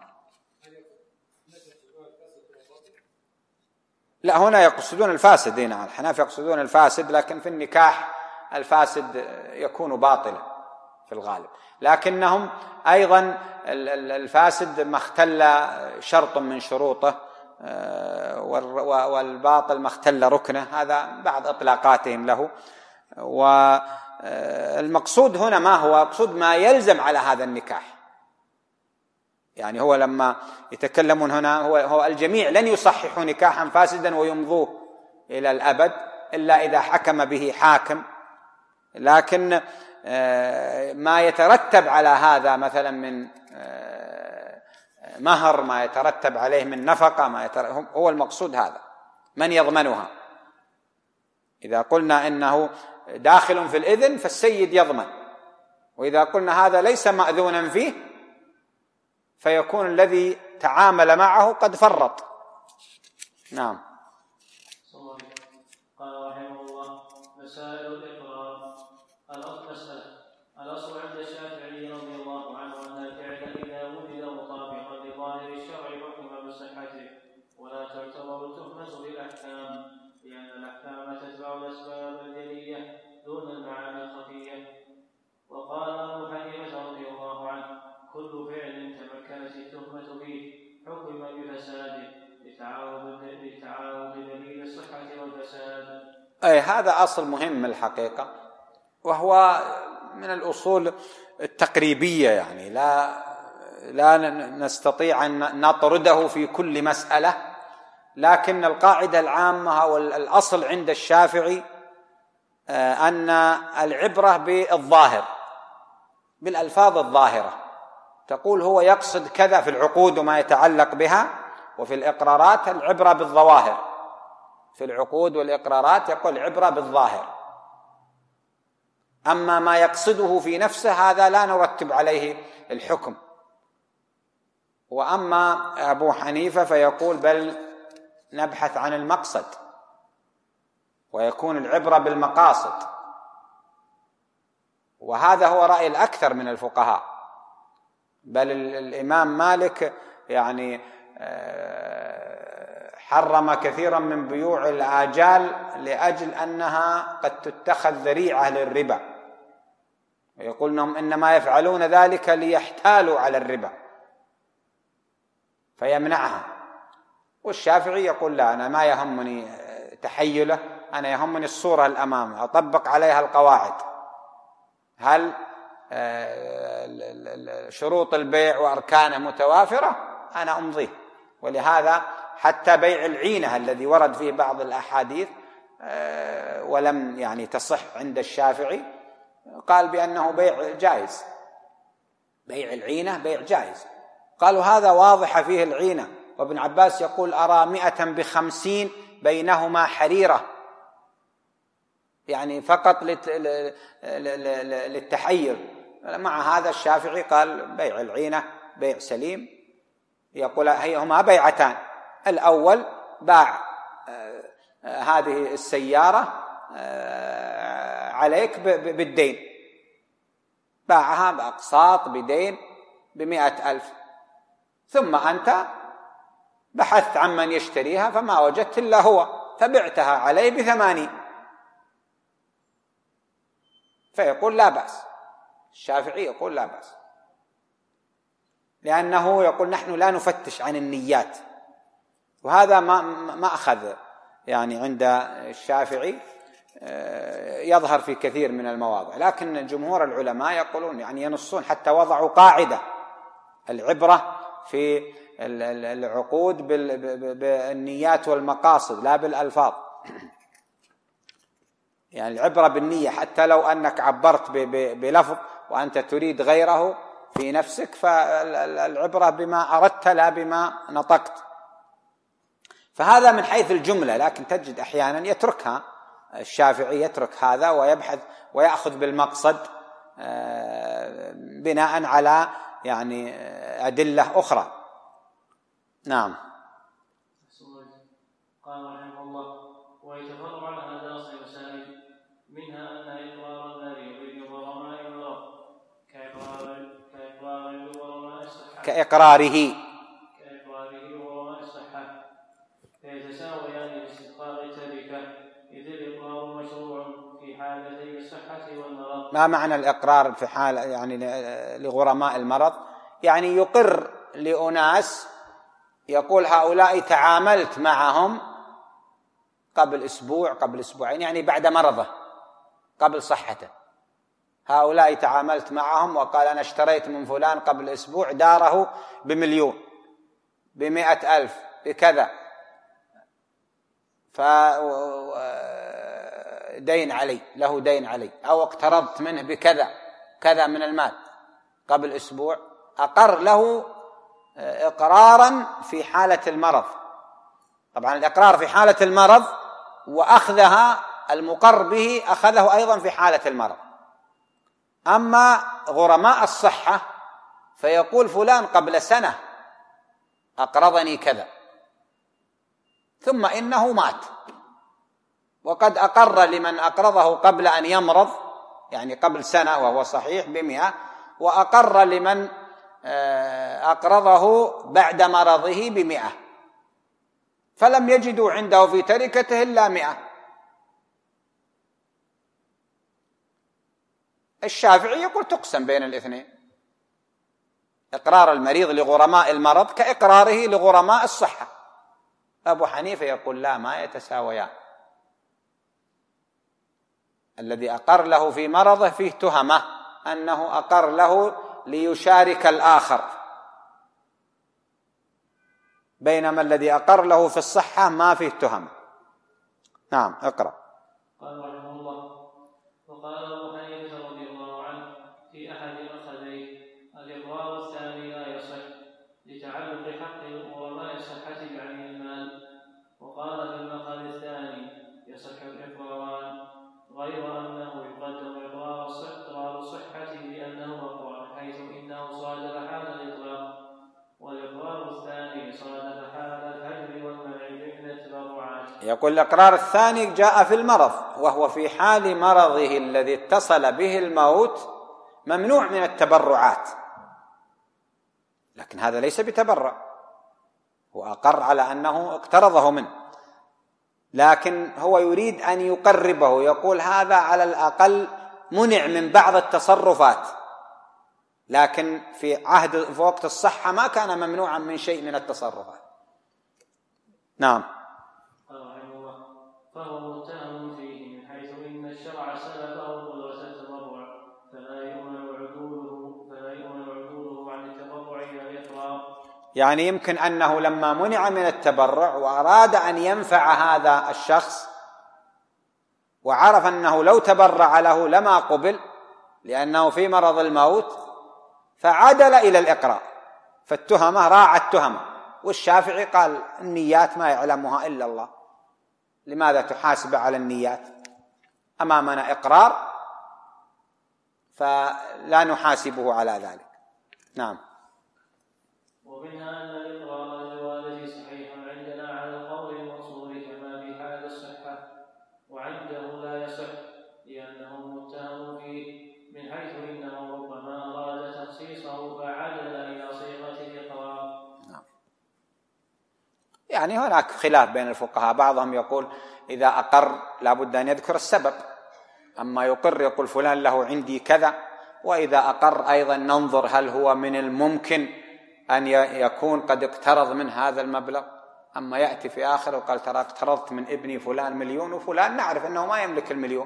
لا، هنا يقصدون الفاسد. هنا الحناف يقصدون الفاسد، لكن في النكاح الفاسد يكون باطلا في الغالب، لكنهم أيضا الفاسد ما اختل شرط من شروطه، والباطل ما اختل ركنه، هذا بعض إطلاقاتهم له. والمقصود هنا ما هو مقصود؟ ما يلزم على هذا النكاح. يعني هو لما يتكلمون هنا هو الجميع لن يصححوا نكاحا فاسدا ويمضوه إلى الأبد إلا إذا حكم به حاكم، لكن ما يترتب على هذا مثلا من مهر، ما يترتب عليه من نفقة، هو المقصود هذا، من يضمنها؟ إذا قلنا إنه داخل في الإذن فالسيد يضمن، وإذا قلنا هذا ليس مأذونا فيه فيكون الذي تعامل معه قد فرط. نعم. قال رحمه الله: مسائل الإقرار. الأصل عند الشافعي رضي الله عنه أن الفعل إذا وجد مطابقا لظاهر الشرع حكم بصحته، ولا تعتبر التهمة بالأحكام، لأن الأحكام تتبع الأسباب الجلية دون المعاني الخفية. وقال أبو حنيفة رضي الله عنه: كل فعل تمكنت التهمة به حكم بفساده لتعارض دليل الصحة والفساد. هذا أصل مهم الحقيقة، وهو من الأصول التقريبية، يعني لا نستطيع أن نطرده في كل مسألة، لكن القاعدة العامة والأصل عند الشافعي أن العبرة بالظاهر، بالألفاظ الظاهرة. تقول هو يقصد كذا في العقود وما يتعلق بها، وفي الإقرارات العبرة بالظواهر. في العقود والإقرارات يقول عبرة بالظاهر. أما ما يقصده في نفسه هذا لا نرتب عليه الحكم. وأما أبو حنيفة فيقول بل نبحث عن المقصد، ويكون العبرة بالمقاصد، وهذا هو رأي الأكثر من الفقهاء. بل الإمام مالك يعني حرم كثيرا من بيوع الآجال لأجل أنها قد تتخذ ذريعة للربا، ويقول أنهم إنما يفعلون ذلك ليحتالوا على الربا فيمنعها. والشافعي يقول لا، أنا ما يهمني تحيله، أنا يهمني الصورة الأمام، أطبق عليها القواعد. هل شروط البيع وأركانه متوافرة؟ أنا أمضيه. ولهذا حتى بيع العينة الذي ورد فيه بعض الأحاديث ولم يعني تصح عند الشافعي، قال بأنه بيع جائز، بيع العينة بيع جائز. قالوا هذا واضح فيه العينة. وابن عباس يقول أرى 150 بينهما حريرة، يعني فقط للتحير. مع هذا الشافعي قال بيع العينة بيع سليم. يقول هما بيعتان: الأول باع هذه السيارة عليك بالدين، باعها بأقساط بدين 100,000، ثم أنت بحثت عن من يشتريها فما وجدت إلا هو، فبعتها عليه ب80. فيقول لا بأس. الشافعي يقول لا بأس، لأنه يقول نحن لا نفتش عن النيات، وهذا ما أخذ يعني عند الشافعي يظهر في كثير من المواضع. لكن جمهور العلماء يقولون يعني ينصون، حتى وضعوا قاعدة: العبرة في العقود بالنيات والمقاصد لا بالألفاظ. يعني العبرة بالنية، حتى لو أنك عبرت بلفظ وأنت تريد غيره في نفسك، فالعبرة بما أردت لا بما نطقت. فهذا من حيث الجملة، لكن تجد أحيانا يتركها الشافعي، يترك هذا ويبحث ويأخذ بالمقصد بناء على يعني أدلة أخرى. نعم. قال رحمه الله: ويتفرع على هذا أصل مسائل، منها أن إقرار النبي بالغرماء والرب كإقراره وغرماء الصحة، فيتساويان باستحقاق التركة، إذ الإقرار مشروع في حالتي الصحة والمرض. ما معنى الإقرار في حال يعني لغرماء المرض؟ يعني يقر لأناس يقول هؤلاء تعاملت معهم قبل أسبوع قبل أسبوعين، يعني بعد مرضه قبل صحته، هؤلاء تعاملت معهم وقال أنا اشتريت من فلان قبل أسبوع داره ب1,000,000 ب100,000 بكذا، فدين علي له دين علي، أو اقترضت منه بكذا كذا من المال قبل أسبوع، أقر له إقرارا في حالة المرض. طبعا الإقرار في حالة المرض وأخذها المقر به أخذه أيضا في حالة المرض. أما غرماء الصحة فيقول فلان قبل سنة أقرضني كذا ثم إنه مات، وقد أقر لمن أقرضه قبل أن يمرض يعني قبل سنة وهو صحيح ب100، وأقر لمن أقرضه بعد مرضه ب100، فلم يجدوا عنده في تركته إلا 100. الشافعي يقول تقسم بين الاثنين، إقرار المريض لغرماء المرض كإقراره لغرماء الصحة. أبو حنيفة يقول لا، ما يتساويان، الذي أقر له في مرضه فيه تهمة أنه أقر له ليشارك الآخر، بينما الذي أقر له في الصحة ما فيه تهمة. نعم اقرأ. قال رحمه الله: وقال أبو حنيفة رضي الله عنه في أحد الأخذين: الإقرار الثاني لا يصح لتعلق حق غرماء الصحة بعين المال. وقال في المقال الثاني: يصح الإقراران، غير أنه يقدم إقرار الصحة بأنه أقرار، حيث إنه صادف حال الإطلاق، والإقرار الثاني صادف حال الهجر والمنع من التبرعات. يقول الإقرار الثاني جاء في المرض، وهو في حال مرضه الذي اتصل به الموت ممنوع من التبرعات، لكن هذا ليس بتبرع، هو أقر على أنه اقترضه منه، لكن هو يريد أن يقربه، يقول هذا على الأقل منع من بعض التصرفات، لكن في وقت الصحة ما كان ممنوعا من شيء من التصرفات. نعم. فهو متهم فيه من حيث إن الشرع سلبه قدرة التبرع، فلا يؤمن عدوله عن التبرع إلى الإقرار. يعني يمكن أنه لما منع من التبرع وأراد أن ينفع هذا الشخص وعرف أنه لو تبرع له لما قبل لأنه في مرض الموت، فعدل إلى الإقرار، فالتهمة راعت تهمة. والشافعي قال النيات ما يعلمها إلا الله، لماذا تحاسب على النيات؟ أمامنا إقرار فلا نحاسبه على ذلك. نعم. ومنها أن الإقرار للوالد صحيح عندنا على القول المقصود كما في حال الصحة، وعنده لا يصح لأنه متهم فيه، من حيث إنه ربما أراد تخصيصه فعدل إلى صيغة الإقرار. يعني هناك خلاف بين الفقهاء، بعضهم يقول إذا أقر لابد أن يذكر السبب، أما يقر يقول فلان له عندي كذا، وإذا أقر أيضا ننظر هل هو من الممكن أن يكون قد اقترض من هذا المبلغ، أما يأتي في آخر وقال ترى اقترضت من ابني فلان 1,000,000 وفلان نعرف أنه ما يملك 1,000,000،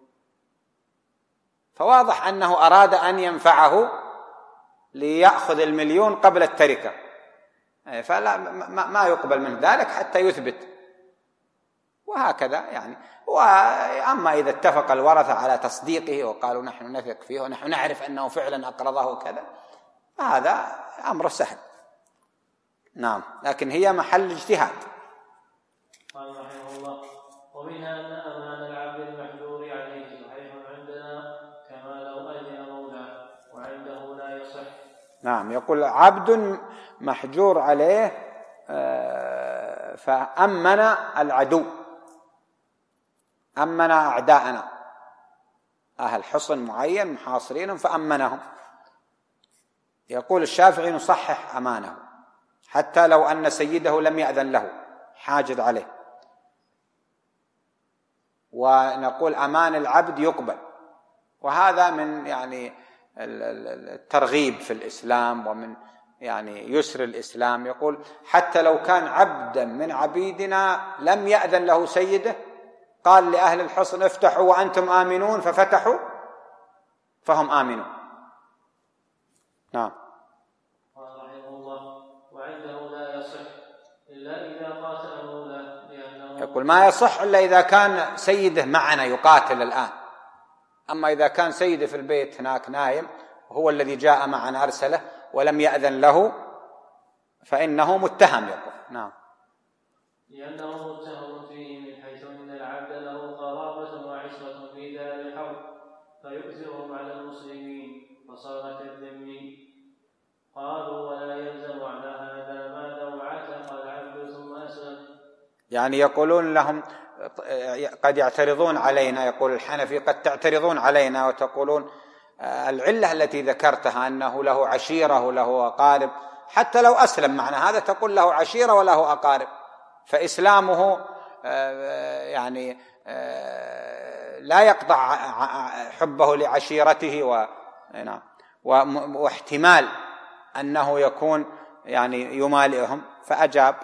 فواضح أنه أراد أن ينفعه ليأخذ 1,000,000 قبل التركة، فلا ما يقبل من ذلك حتى يثبت، وهكذا يعني. وأما إذا اتفق الورثة على تصديقه وقالوا نحن نثق فيه ونحن نعرف أنه فعلا أقرضه كذا، هذا أمر سهل. نعم، لكن هي محل اجتهاد. قال رحمه الله: ومنها أن أمان العبد المحجور عليه صحيح عندنا كما لو أذن مولاه، وعنده لا يصح. نعم، يقول عبد محجور عليه فأمن العدو، أمن أعداءنا، أهل حصن معين محاصرين فأمنهم، يقول الشافعي نصحح أمانه حتى لو أن سيده لم يأذن له حاجد عليه، ونقول أمان العبد يقبل. وهذا من يعني الترغيب في الإسلام ومن يعني يسر الإسلام. يقول حتى لو كان عبدا من عبيدنا لم يأذن له سيده، قال لأهل الحصن افتحوا وأنتم آمنون، ففتحوا فهم آمنون. نعم. قال رحمه الله: وعنده لا يصح إلا إذا قاتل مولاه، لأنه يقول ما يصح إلا إذا كان سيده معنا يقاتل الآن. أما إذا كان سيده في البيت هناك نايم وهو الذي جاء معنا أرسله ولم يأذن له فإنه متهم. يقول نعم. لأنه متهم فيه، من حيث إن العبد له قرابة وعشرة في دار الحرب فيؤثرهم على المسلمين فصار كالذمي. قالوا: ولا يلزم على هذا ما لو عتق العبد ثم أسلم. يعني يقولون لهم قد يعترضون علينا، يقول الحنفي قد تعترضون علينا وتقولون العلة التي ذكرتها أنه له عشيرة وله أقارب، حتى لو أسلم معنى هذا تقول له عشيرة وله أقارب، فإسلامه يعني لا يقطع حبه لعشيرته واحتمال أنه يكون يعني يمالئهم، فأجاب.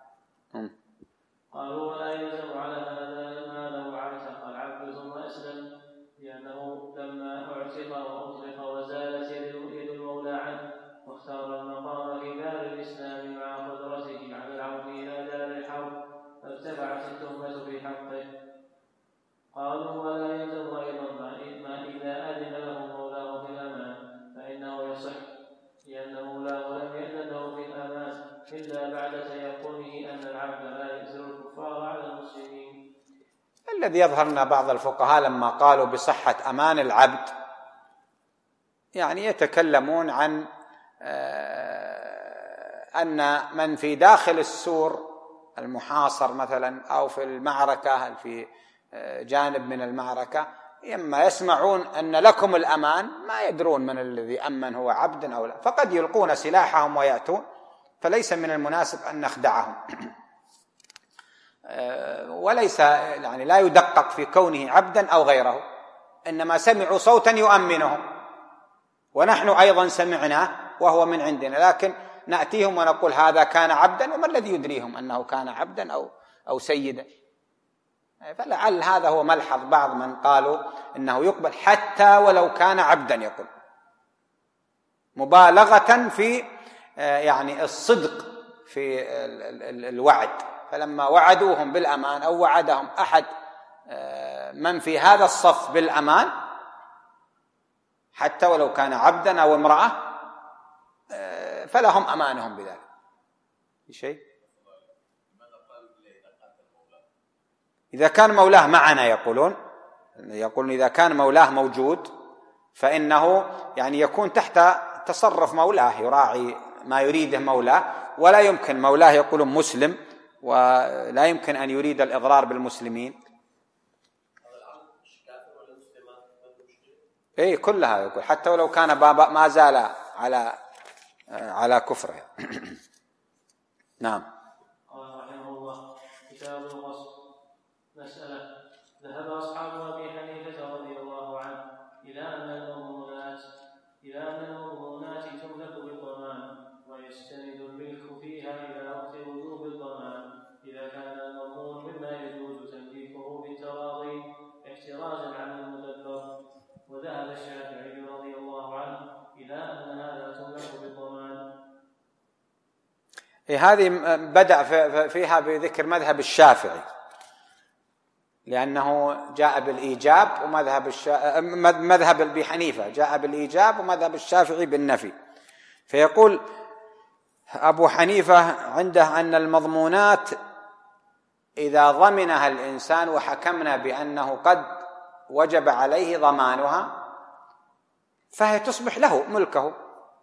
قالوا: ولا يلزم على هذا ما لو عتق العبد ثم أسلم، لأنه لما اعتق وأطلق وزالت يد المولى عنه واختار المقام في دار الإسلام مع قدرته على العودة إلى دار الحرب فارتفعت التهمة في حقه. قالوا: ولا يلزم أيضا ما إذا أذن له مولاه في الأمان، فإنه يصح، لأن مولاه لم يأذن له في الأمان إلا بعد تيقنه أن العبد لا يؤثر الكفار على المسلمين. الذي يظهر لنا بعض الفقهاء لما قالوا بصحة أمان العبد يعني يتكلمون عن أن من في داخل السور المحاصر مثلا أو في المعركة في جانب من المعركة، إما يسمعون أن لكم الأمان ما يدرون من الذي أمن هو عبد أو لا، فقد يلقون سلاحهم ويأتون، فليس من المناسب أن نخدعهم. وليس يعني لا يدقق في كونه عبدا أو غيره، إنما سمعوا صوتا يؤمنهم ونحن أيضا سمعناه وهو من عندنا، لكن نأتيهم ونقول هذا كان عبدا، وما الذي يدريهم أنه كان عبدا أو سيدا. فلعل هذا هو ملحظ بعض من قالوا إنه يقبل حتى ولو كان عبدا، يقول مبالغة في يعني الصدق في الوعد، فلما وعدوهم بالأمان أو وعدهم أحد من في هذا الصف بالأمان حتى ولو كان عبدا أو امرأة فلهم أمانهم بذلك. شيء إذا كان مولاه معنا، يقولون إذا كان مولاه موجود فإنه يعني يكون تحت تصرف مولاه، يراعي ما يريده مولاه، ولا يمكن مولاه يقولون مسلم ولا يمكن أن يريد الإضرار بالمسلمين. إيه كلها يقول حتى ولو كان ما زال على كفره. نعم. قال رحمه الله: كتاب الغصب. مسألة: ذهب أصحاب أبي حنيفة رضي الله عنه إلى أن المضمونات تملك بالضمان، ويستند الملك فيها إلى وقت وجوب الضمان إذا كان المضمون مما يجوز تمليكه بالتراضي احترازا عن المدبر. وذهب الشافعي رضي الله عنه إلى أن هذا تملك بالضمان. هذه بدأ فيها بذكر مذهب الشافعي لأنه جاء بالإيجاب، مذهب أبي حنيفة جاء بالإيجاب ومذهب الشافعي بالنفي. فيقول أبو حنيفة عنده أن المضمونات إذا ضمنها الإنسان وحكمنا بأنه قد وجب عليه ضمانها فهي تصبح له ملكه.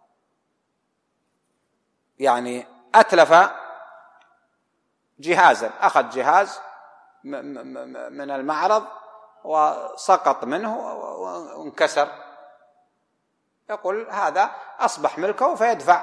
يعني أتلف جهازا، أخذ جهاز من المعرض وسقط منه وانكسر، يقول هذا أصبح ملكه فيدفع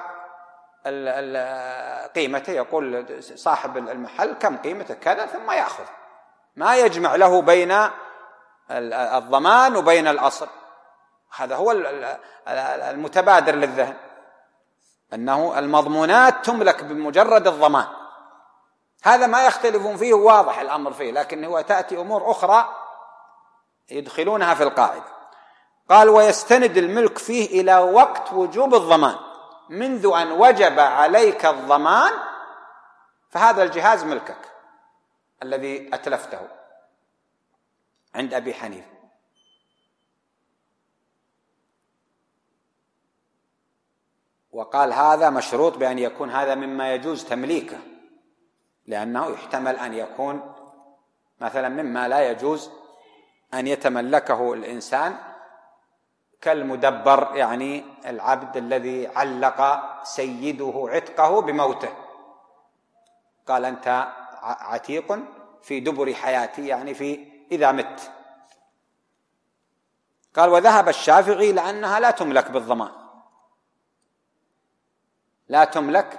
قيمته، يقول صاحب المحل كم قيمته كذا ثم يأخذ، ما يجمع له بين الضمان وبين الأصل. هذا هو المتبادر للذهن، أنه المضمونات تملك بمجرد الضمان، هذا ما يختلفون فيه، واضح الأمر فيه، لكن هو تأتي أمور أخرى يدخلونها في القاعدة. قال ويستند الملك فيه إلى وقت وجوب الضمان، منذ أن وجب عليك الضمان فهذا الجهاز ملكك الذي أتلفته عند أبي حنيفة. وقال هذا مشروط بأن يكون هذا مما يجوز تمليكه، لأنه يحتمل أن يكون مثلا مما لا يجوز أن يتملكه الإنسان، كالمدبر، يعني العبد الذي علق سيده عتقه بموته، قال أنت عتيق في دبر حياتي، يعني في إذا مت. قال وذهب الشافعي لأنها لا تملك بالضمان، لا تملك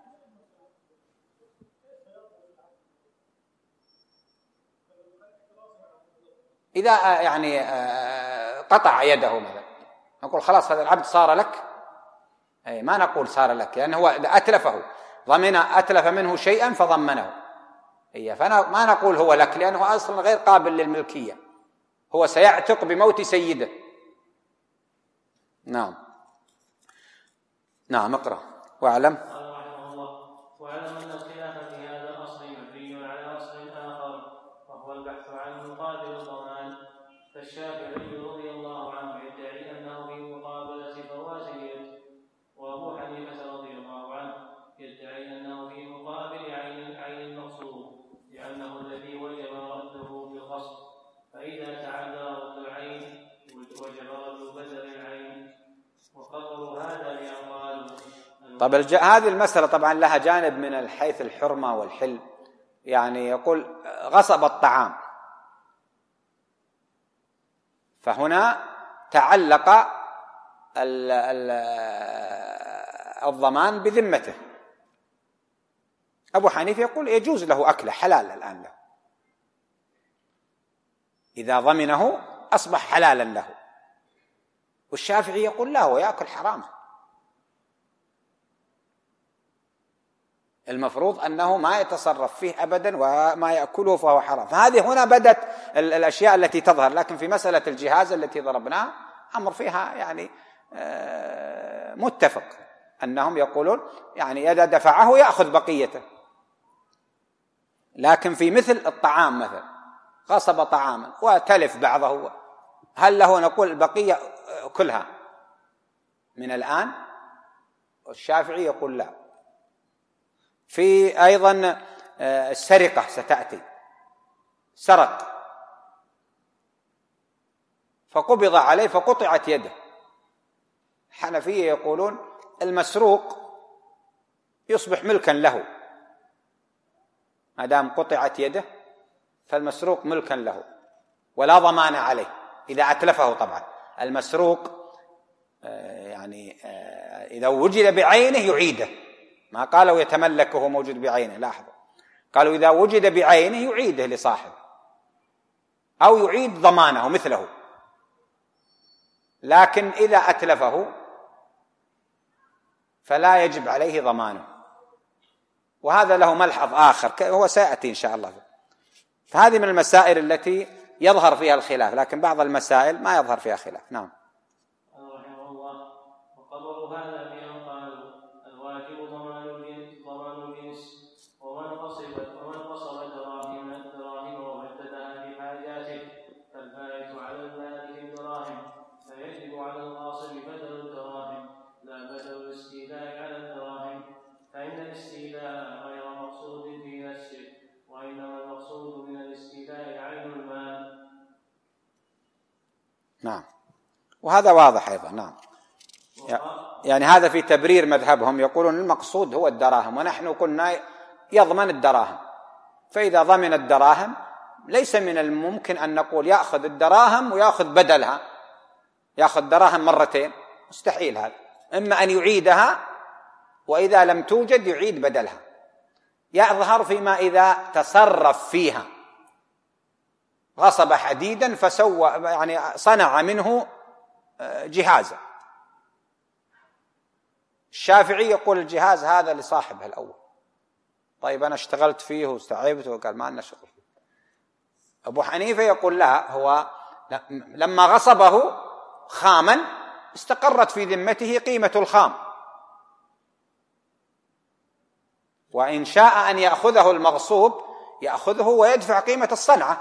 إذا يعني قطع يده مثلا، نقول خلاص هذا العبد صار لك، أي ما نقول صار لك، لأنه هو أتلفه، ضمن أتلف منه شيئا فضمنه، فأنا ما نقول هو لك، لأنه أصلا غير قابل للملكية، هو سيعتق بموت سيده. نعم اقرأ. واعلم أن الخلاف في هذا الأصل مبني على أصل آخر، وهو البحث عن مقابل الضمان. فالشافعي رضي الله عنه يدعي أنه في مقابلة فواز اليد، وأبو حنيفة رضي الله عنه يدعي أنه في مقابل عين المقصود، لأنه الذي وجب رده بالغصب، فإذا تعذر رد العين وجب رد بدل العين، وقرروا هذا بأن قالوا. طب هذه المسألة طبعا لها جانب من حيث الحرمة والحل، يعني يقول غصب الطعام، فهنا تعلق الضمان بذمته. أبو حنيفة يقول يجوز له أكله، حلال الآن له، إذا ضمنه أصبح حلالا له. والشافعي يقول لا، هو يأكل حراما، المفروض أنه ما يتصرف فيه أبدا، وما يأكله فهو حرام. فهذه هنا بدت الأشياء التي تظهر، لكن في مسألة الجهاز التي ضربناها أمر فيها يعني متفق، أنهم يقولون يعني إذا دفعه يأخذ بقيته. لكن في مثل الطعام مثلا، غصب طعاما وتلف بعضه، هل له نقول البقية كلها من الآن؟ والشافعي يقول لا. في أيضا السرقة ستأتي، سرق فقبض عليه فقطعت يده، الحنفية يقولون المسروق يصبح ملكا له، ما دام قطعت يده فالمسروق ملكا له ولا ضمان عليه إذا أتلفه. طبعا المسروق يعني إذا وجد بعينه يعيده، ما قالوا يتملكه موجود بعينه، لاحظوا قالوا إذا وجد بعينه يعيده لصاحبه أو يعيد ضمانه مثله، لكن إذا أتلفه فلا يجب عليه ضمانه. وهذا له ملحظ آخر هو سيأتي إن شاء الله. فهذه من المسائل التي يظهر فيها الخلاف، لكن بعض المسائل ما يظهر فيها خلاف. نعم. رحمه الله. وقرروا هذا بأن قالوا الواجب ضمان الجنس، ومن قصب دراهم ومددها بحاجاته فالفائت على المالك الدراهم، فيجب على الغاصب بدل الدراهم لا بدل الاستيلاء على الدراهم، فإن الاستيلاء غير مقصود في نفسه، وإنما المقصود من الاستيلاء عين المال. نعم، وهذا واضح أيضا. نعم، يعني هذا في تبرير مذهبهم، يقولون المقصود هو الدراهم، ونحن قلنا يضمن الدراهم، فإذا ضمن الدراهم ليس من الممكن أن نقول يأخذ الدراهم ويأخذ بدلها، يأخذ دراهم مرتين، مستحيل هذا، إما أن يعيدها، وإذا لم توجد يعيد بدلها. يظهر فيما إذا تصرف فيها، غصب حديدا فسوى يعني صنع منه جهازا. الشافعي يقول الجهاز هذا لصاحبه الأول. طيب أنا اشتغلت فيه واستعبت، وقال ما لنا شغل. أبو حنيفة يقول لا، هو لما غصبه خاما استقرت في ذمته قيمة الخام، وإن شاء أن يأخذه المغصوب يأخذه ويدفع قيمة الصنعة.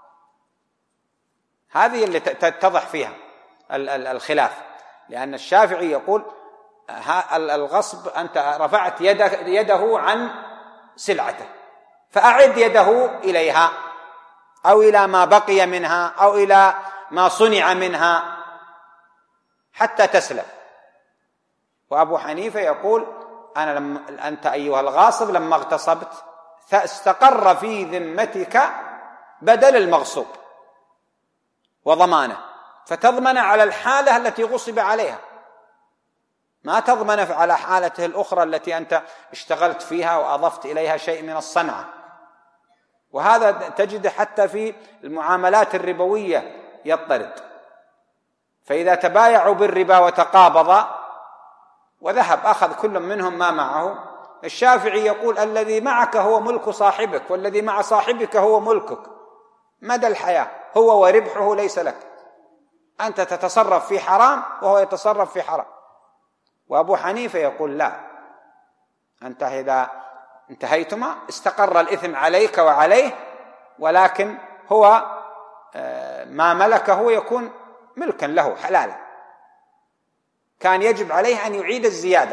هذه اللي تتضح فيها الخلاف، لأن الشافعي يقول الغصب أنت رفعت يده عن سلعته، فأعد يده إليها أو إلى ما بقي منها أو إلى ما صنع منها حتى تسلم. وأبو حنيفة يقول أنت أيها الغاصب لما اغتصبت استقر في ذمتك بدل المغصوب وضمانه، فتضمن على الحالة التي غصب عليها، ما تضمن على حالته الأخرى التي أنت اشتغلت فيها وأضفت إليها شيء من الصنعة. وهذا تجد حتى في المعاملات الربوية يضطرد. فإذا تبايعوا بالربا وتقابضا وذهب أخذ كل منهم ما معه، الشافعي يقول الذي معك هو ملك صاحبك، والذي مع صاحبك هو ملكك مدى الحياة، هو وربحه ليس لك، أنت تتصرف في حرام وهو يتصرف في حرام. وأبو حنيفة يقول لا، أنت إذا انتهيتما استقر الإثم عليك وعليه، ولكن هو ما ملكه يكون ملكا له حلالا، كان يجب عليه أن يعيد الزيادة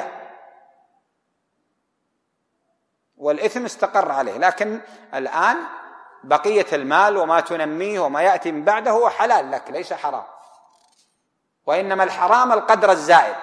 والإثم استقر عليه، لكن الآن بقية المال وما تنميه وما يأتي من بعده هو حلال لك ليس حرام، وإنما الحرام القدر الزائد.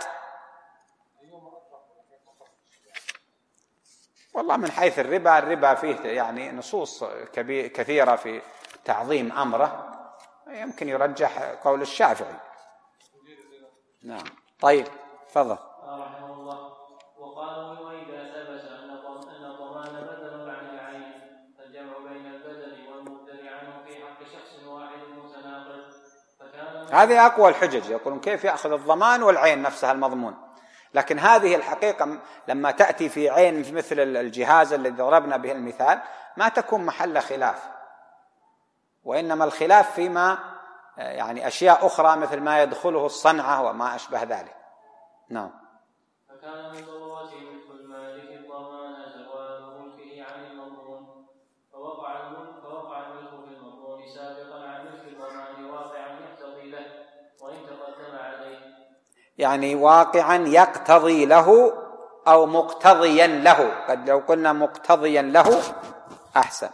والله من حيث الربا فيه يعني نصوص كثيرة في تعظيم أمره، يمكن يرجح قول الشافعي. نعم. طيب تفضل. رحمه الله. وقالوا وإذا ثبت أن الضمان بدل عن العين فالجمع بين البدل والمبدل عنه في حق شخص واحد متناقض، هذه أقوى الحجج. يقولون كيف يأخذ الضمان والعين نفسها المضمون؟ لكن هذه الحقيقة لما تأتي في عين مثل الجهاز الذي ضربنا به المثال ما تكون محل خلاف، وإنما الخلاف فيما يعني أشياء أخرى مثل ما يدخله الصنعة وما أشبه ذلك. نعم. فكان من ضرورة ملك المالك الضمان زوال ملكه عن المضمون، فوقع الملك في المضمون سابقا عن ملك الضمان واقعا يقتضي له وإن تقدم عليه، يعني واقعا يقتضي له أو مقتضيا له، قد لو قلنا مقتضيا له أحسن،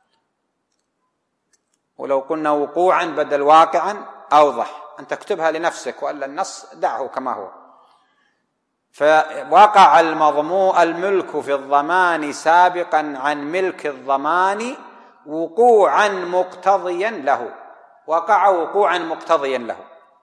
ولو قلنا وقوعا بدل واقعا أوضح. أن تكتبها لنفسك وألا النص دعه كما هو. فوقع الملك في الضمان سابقا عن ملك الضمان وقوعا مقتضيا له، وقع وقوعا مقتضيا له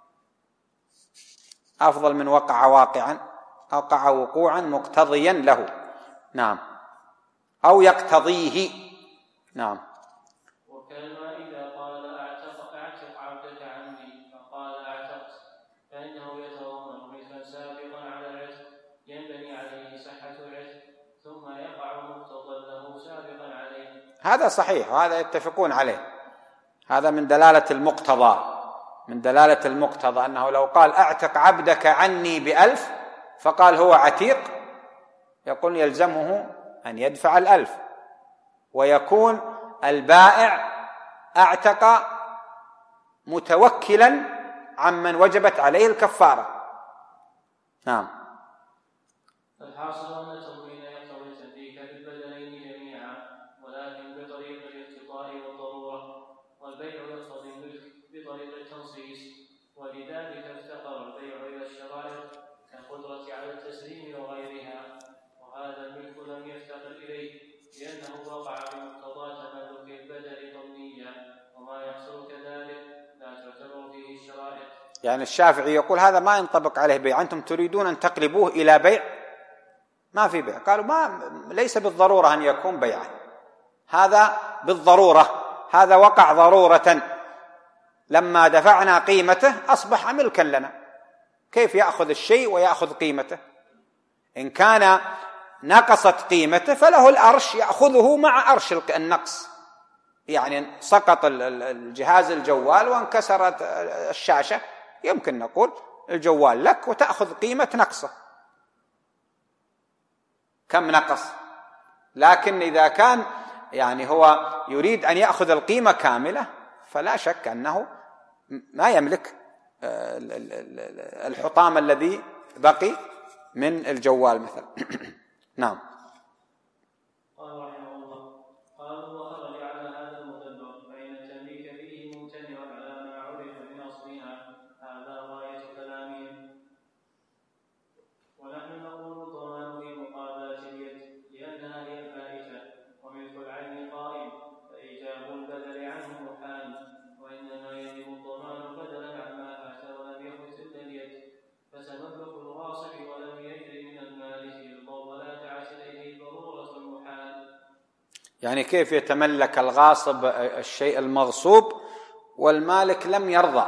أفضل من وقع واقعا، وقع وقوعا مقتضيا له. نعم. أو يقتضيه. نعم. وكلمة إذا قال أعتق عبدك عني فقال أعتقت فإنه يتضمن ملكا سابقا على العتق ينبني عليه صحة العتق ثم يقع مقتضى له سابقا عليه. هذا صحيح وهذا يتفقون عليه. هذا من دلالة المقتضى، من دلالة المقتضى أنه لو قال أعتق عبدك عني ب1000 فقال هو عتيق، يقول يلزمه أن يدفع 1000، ويكون البائع اعتق متوكلا عمن وجبت عليه الكفارة. نعم. الحاصل أن التضمين يقتضي التمليك بالبدلين جميعا ولكن بطريق الاقتضاء والضرورة، والبيع يقتضي الملك بطريق التنصيص، ولذلك افتقر البيع إلى الشرائط كالقدرة على التسليم وغيرها، وهذا الملك لم يفتقر إليه لأنه وقع بمقتضى تملك البدل ضمنيا، وما يحصل كذلك لا تعتبر فيه الشرائط. يعني الشافعي يقول هذا ما ينطبق عليه بيع، أنتم تريدون أن تقلبوه إلى بيع، ما في بيع. قالوا ليس بالضرورة أن يكون بيعا، هذا بالضرورة، هذا وقع ضرورة، لما دفعنا قيمته أصبح ملكا لنا. كيف يأخذ الشيء ويأخذ قيمته؟ إن كان نقصت قيمته فله الأرش، يأخذه مع أرش النقص. يعني سقط الجهاز الجوال وانكسرت الشاشة، يمكن نقول الجوال لك وتأخذ قيمة نقصه، كم نقص. لكن إذا كان يعني هو يريد أن يأخذ القيمة كاملة فلا شك أنه ما يملك الحطام الذي بقي من الجوال مثلا. نعم. قال رحمه الله: قالوا وخرج على هذا المدبر فإن التمليك فيه ممتنع على ما عرف من أصلها، هذا غاية كلامهم. ونحن نقول الضمان في مقابلة اليد لأنها هي الفائتة، وملك العين قائم، فإيجاب البدل عنه محال، وإنما يجب الضمان بدلا عما فات ولم يفت إلا اليد، فتملك الغاصب ولم يجد من المالك ولا دعت إليه ضرورة محال. يعني كيف يتملك الغاصب الشيء المغصوب والمالك لم يرضى؟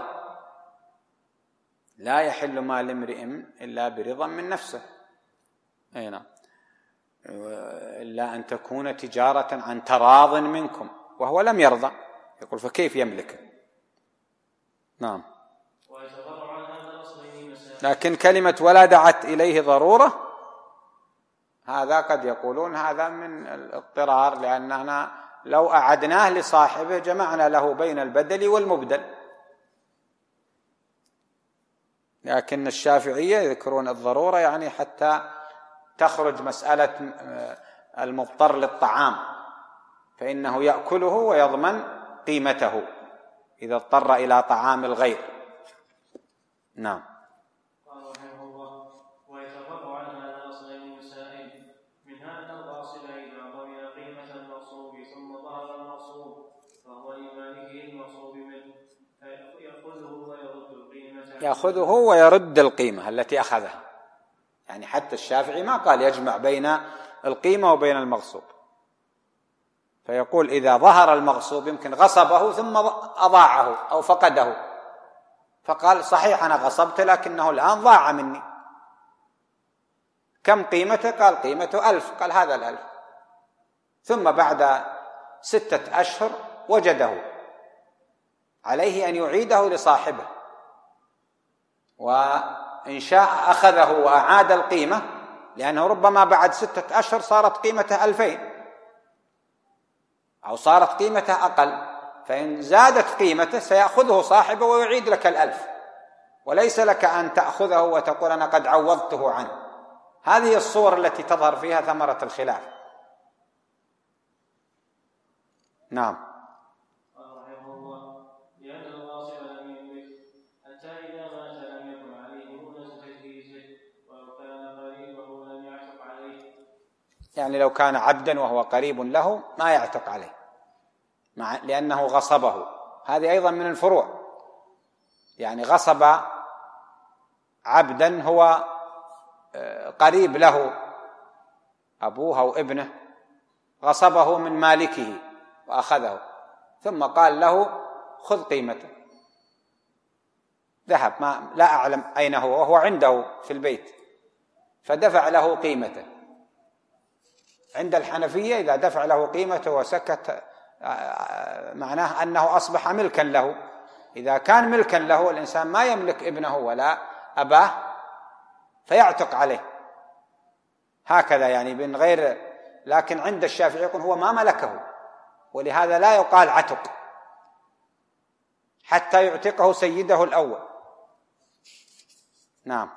لا يحل مال امرئ إلا برضا من نفسه، أي نعم، إلا أن تكون تجارة عن تراض منكم، وهو لم يرضى، يقول فكيف يملك؟ نعم. لكن كلمة ولا دعت إليه ضرورة، هذا قد يقولون هذا من الاضطرار، لأننا لو أعدناه لصاحبه جمعنا له بين البدل والمبدل. لكن الشافعية يذكرون الضرورة يعني حتى تخرج مسألة المضطر للطعام، فإنه يأكله ويضمن قيمته إذا اضطر إلى طعام الغير. نعم. يأخذه ويرد القيمة التي أخذها، يعني حتى الشافعي ما قال يجمع بين القيمة وبين المغصوب، فيقول إذا ظهر المغصوب يمكن غصبه ثم أضاعه أو فقده، فقال صحيح أنا غصبت لكنه الآن ضاع مني، كم قيمته؟ قال قيمته 1000، قال هذا 1000، ثم بعد 6 أشهر وجده، عليه أن يعيده لصاحبه، وإن شاء أخذه وأعاد القيمة، لأنه ربما بعد 6 أشهر صارت قيمته 2000 أو صارت قيمته أقل، فإن زادت قيمته سيأخذه صاحبه ويعيد لك 1000، وليس لك أن تأخذه وتقول أنا قد عوضته عنه. هذه الصور التي تظهر فيها ثمرة الخلاف. نعم. يعني لو كان عبدا وهو قريب له ما يعتق عليه لأنه غصبه، هذه أيضا من الفروع، يعني غصب عبدا هو قريب له، أبوه أو ابنه غصبه من مالكه وأخذه، ثم قال له خذ قيمته، ذهب لا أعلم أين هو وهو عنده في البيت، فدفع له قيمته. عند الحنفية إذا دفع له قيمته وسكت معناه أنه أصبح ملكا له. إذا كان ملكا له الإنسان ما يملك ابنه ولا أباه فيعتق عليه هكذا، يعني من غير. لكن عند الشافعي يقول هو ما ملكه، ولهذا لا يقال عتق حتى يعتقه سيده الأول. نعم.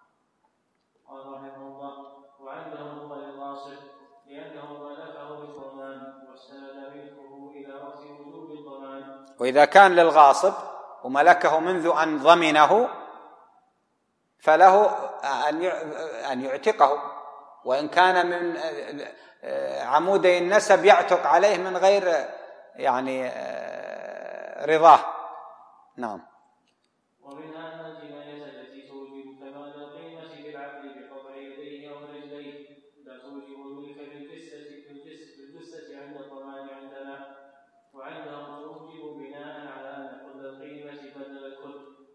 وإذا كان للغاصب وملكه منذ أن ضمنه فله أن يعتقه، وإن كان من عمودي النسب يعتق عليه من غير يعني رضاه. نعم. ومنها أن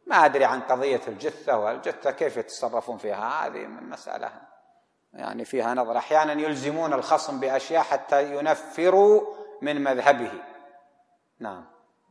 ما أدري عن قضية الجثة، والجثة كيف يتصرفون فيها، هذه مسألة يعني فيها نظر. أحيانا يلزمون الخصم بأشياء حتى ينفروا من مذهبه. نعم.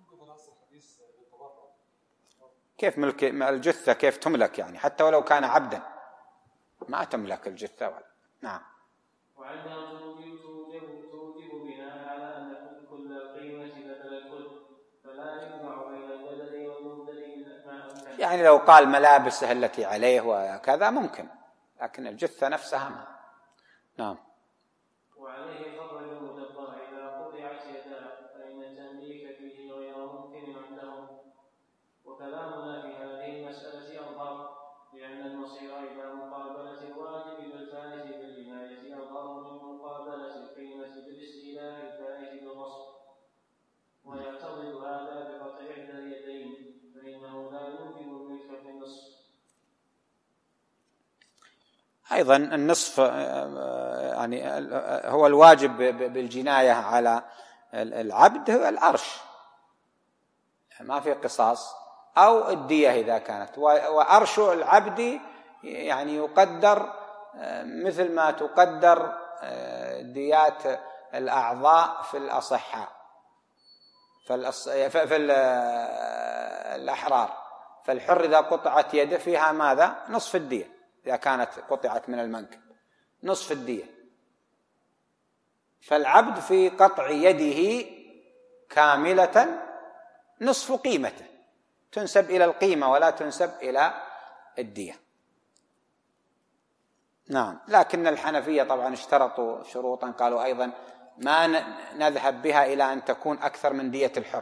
كيف ملك الجثة؟ كيف تملك يعني؟ حتى ولو كان عبدا ما تملك الجثة ولا. نعم. وعندها توجب بناء على أن كل القيمة بدل الكل، فلا يجمع بين البدل والمبدل. يعني لو قال ملابسه التي عليه وكذا ممكن، لكن الجثة نفسها ما. نعم. وعليه فضل المدبر إذا قطعت يداه فإن التمليك فيه غير ممكن عندهم. وكلامنا في هذه المسألة أظهر، لأن المصير إلى مقابلة الواجب بالفائز بالجناية أظهر من مقابلة القيمة بالاستيلاء الفائز بالغصب، ويعتضد هذا بقطع إحدى اليدين، فإنه لا يوجب الملك في النصف. أيضا النصف يعني هو الواجب بالجناية على العبد هو الأرش، ما في قصاص، أو الدية إذا كانت. وأرش العبد يعني يقدر مثل ما تقدر ديات الأعضاء في الأصحاء في الأحرار. فالحر إذا قطعت يده فيها ماذا؟ نصف الدية، إذا كانت قطعت من المنكب نصف الدية. فالعبد في قطع يده كاملة نصف قيمته، تنسب إلى القيمة ولا تنسب إلى الدية. نعم. لكن الحنفية طبعا اشترطوا شروطا، قالوا أيضا ما نذهب بها إلى أن تكون أكثر من دية الحر،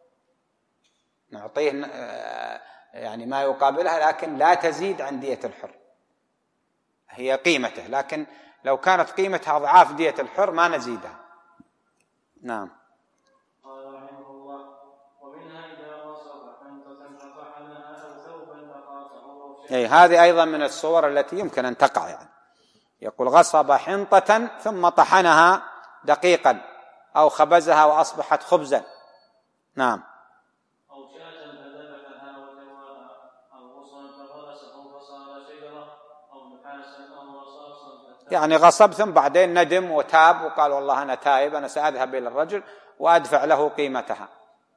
نعطيه يعني ما يقابلها، لكن لا تزيد عن دية الحر، هي قيمته، لكن لو كانت قيمتها أضعاف دية الحر ما نزيدها. نعم. قال رحمه الله: ومنها إذا غصب حنطة فطحنها أو ثوبا فقاطعه. هذه أيضا من الصور التي يمكن أن تقع، يعني يقول غصب حنطة ثم طحنها دقيقا أو خبزها وأصبحت خبزا. نعم. أو شاة فذبحها وكواها، أو غصن فغرسه فصار شجرة، أو نحاسا أو رصاصا. يعني غصب ثم بعدين ندم وتاب وقال والله أنا تائب، أنا سأذهب إلى الرجل وأدفع له قيمتها.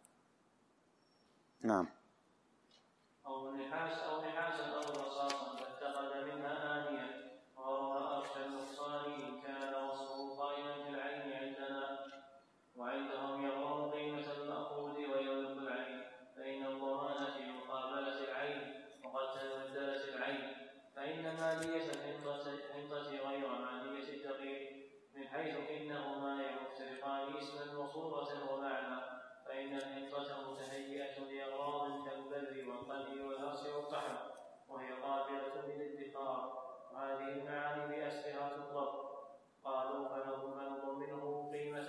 نعم. أو نحاسا أو رصاصا فاتخذ منها آنية، وروى أرش النقصاني كان وصفه قائما بالعين عندنا، وعندهم يغرم قيمة المأخوذ ويملك العين، فإن الضمان في مقابلة العين وقد تبدلت العين. فإن مالية الحنطة غير مالية الدقيق، من حيث إنهما يفترقان اسما وصورة ومعنى. فإن الحنطة متهيئة لأغراض كالبر والقلب والهرس والطحن، وهي قابلة للادخار، وهذه المعاني بأسرها تطلب. قالوا فنضمنه قيمة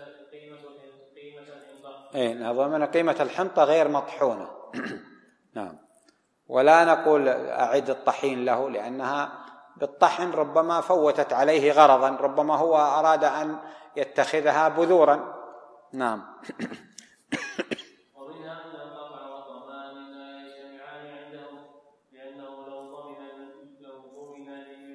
الحنطة. نضمن قيمة الحنطة غير مطحونة. نعم. ولا نقول أعد الطحين له، لأنها بالطحن ربما فوتت عليه غرضا، ربما هو أراد أن يتخذها بذورا. نعم. ومنها أن القطع والضمان لا يجتمعان عندهم، لأنه لو ضمن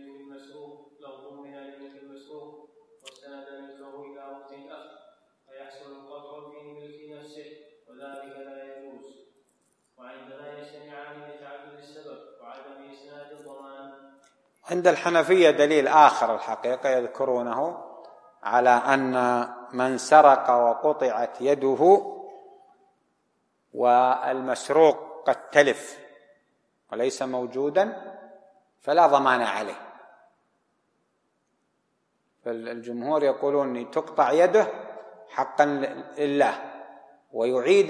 لملك المسروق واستند ملكه إلى وقت الأخذ فيحصل القطع في ملك نفسه، وذلك لا يجوز. وعندنا يجتمعان لتعدد السبب وعدم إسناد الضمان. عند الحنفية دليل آخر الحقيقة يذكرونه على أن من سرق وقطعت يده والمسروق قد تلف وليس موجودا فلا ضمان عليه. فالجمهور يقولون تقطع يده حقا لله، ويعيد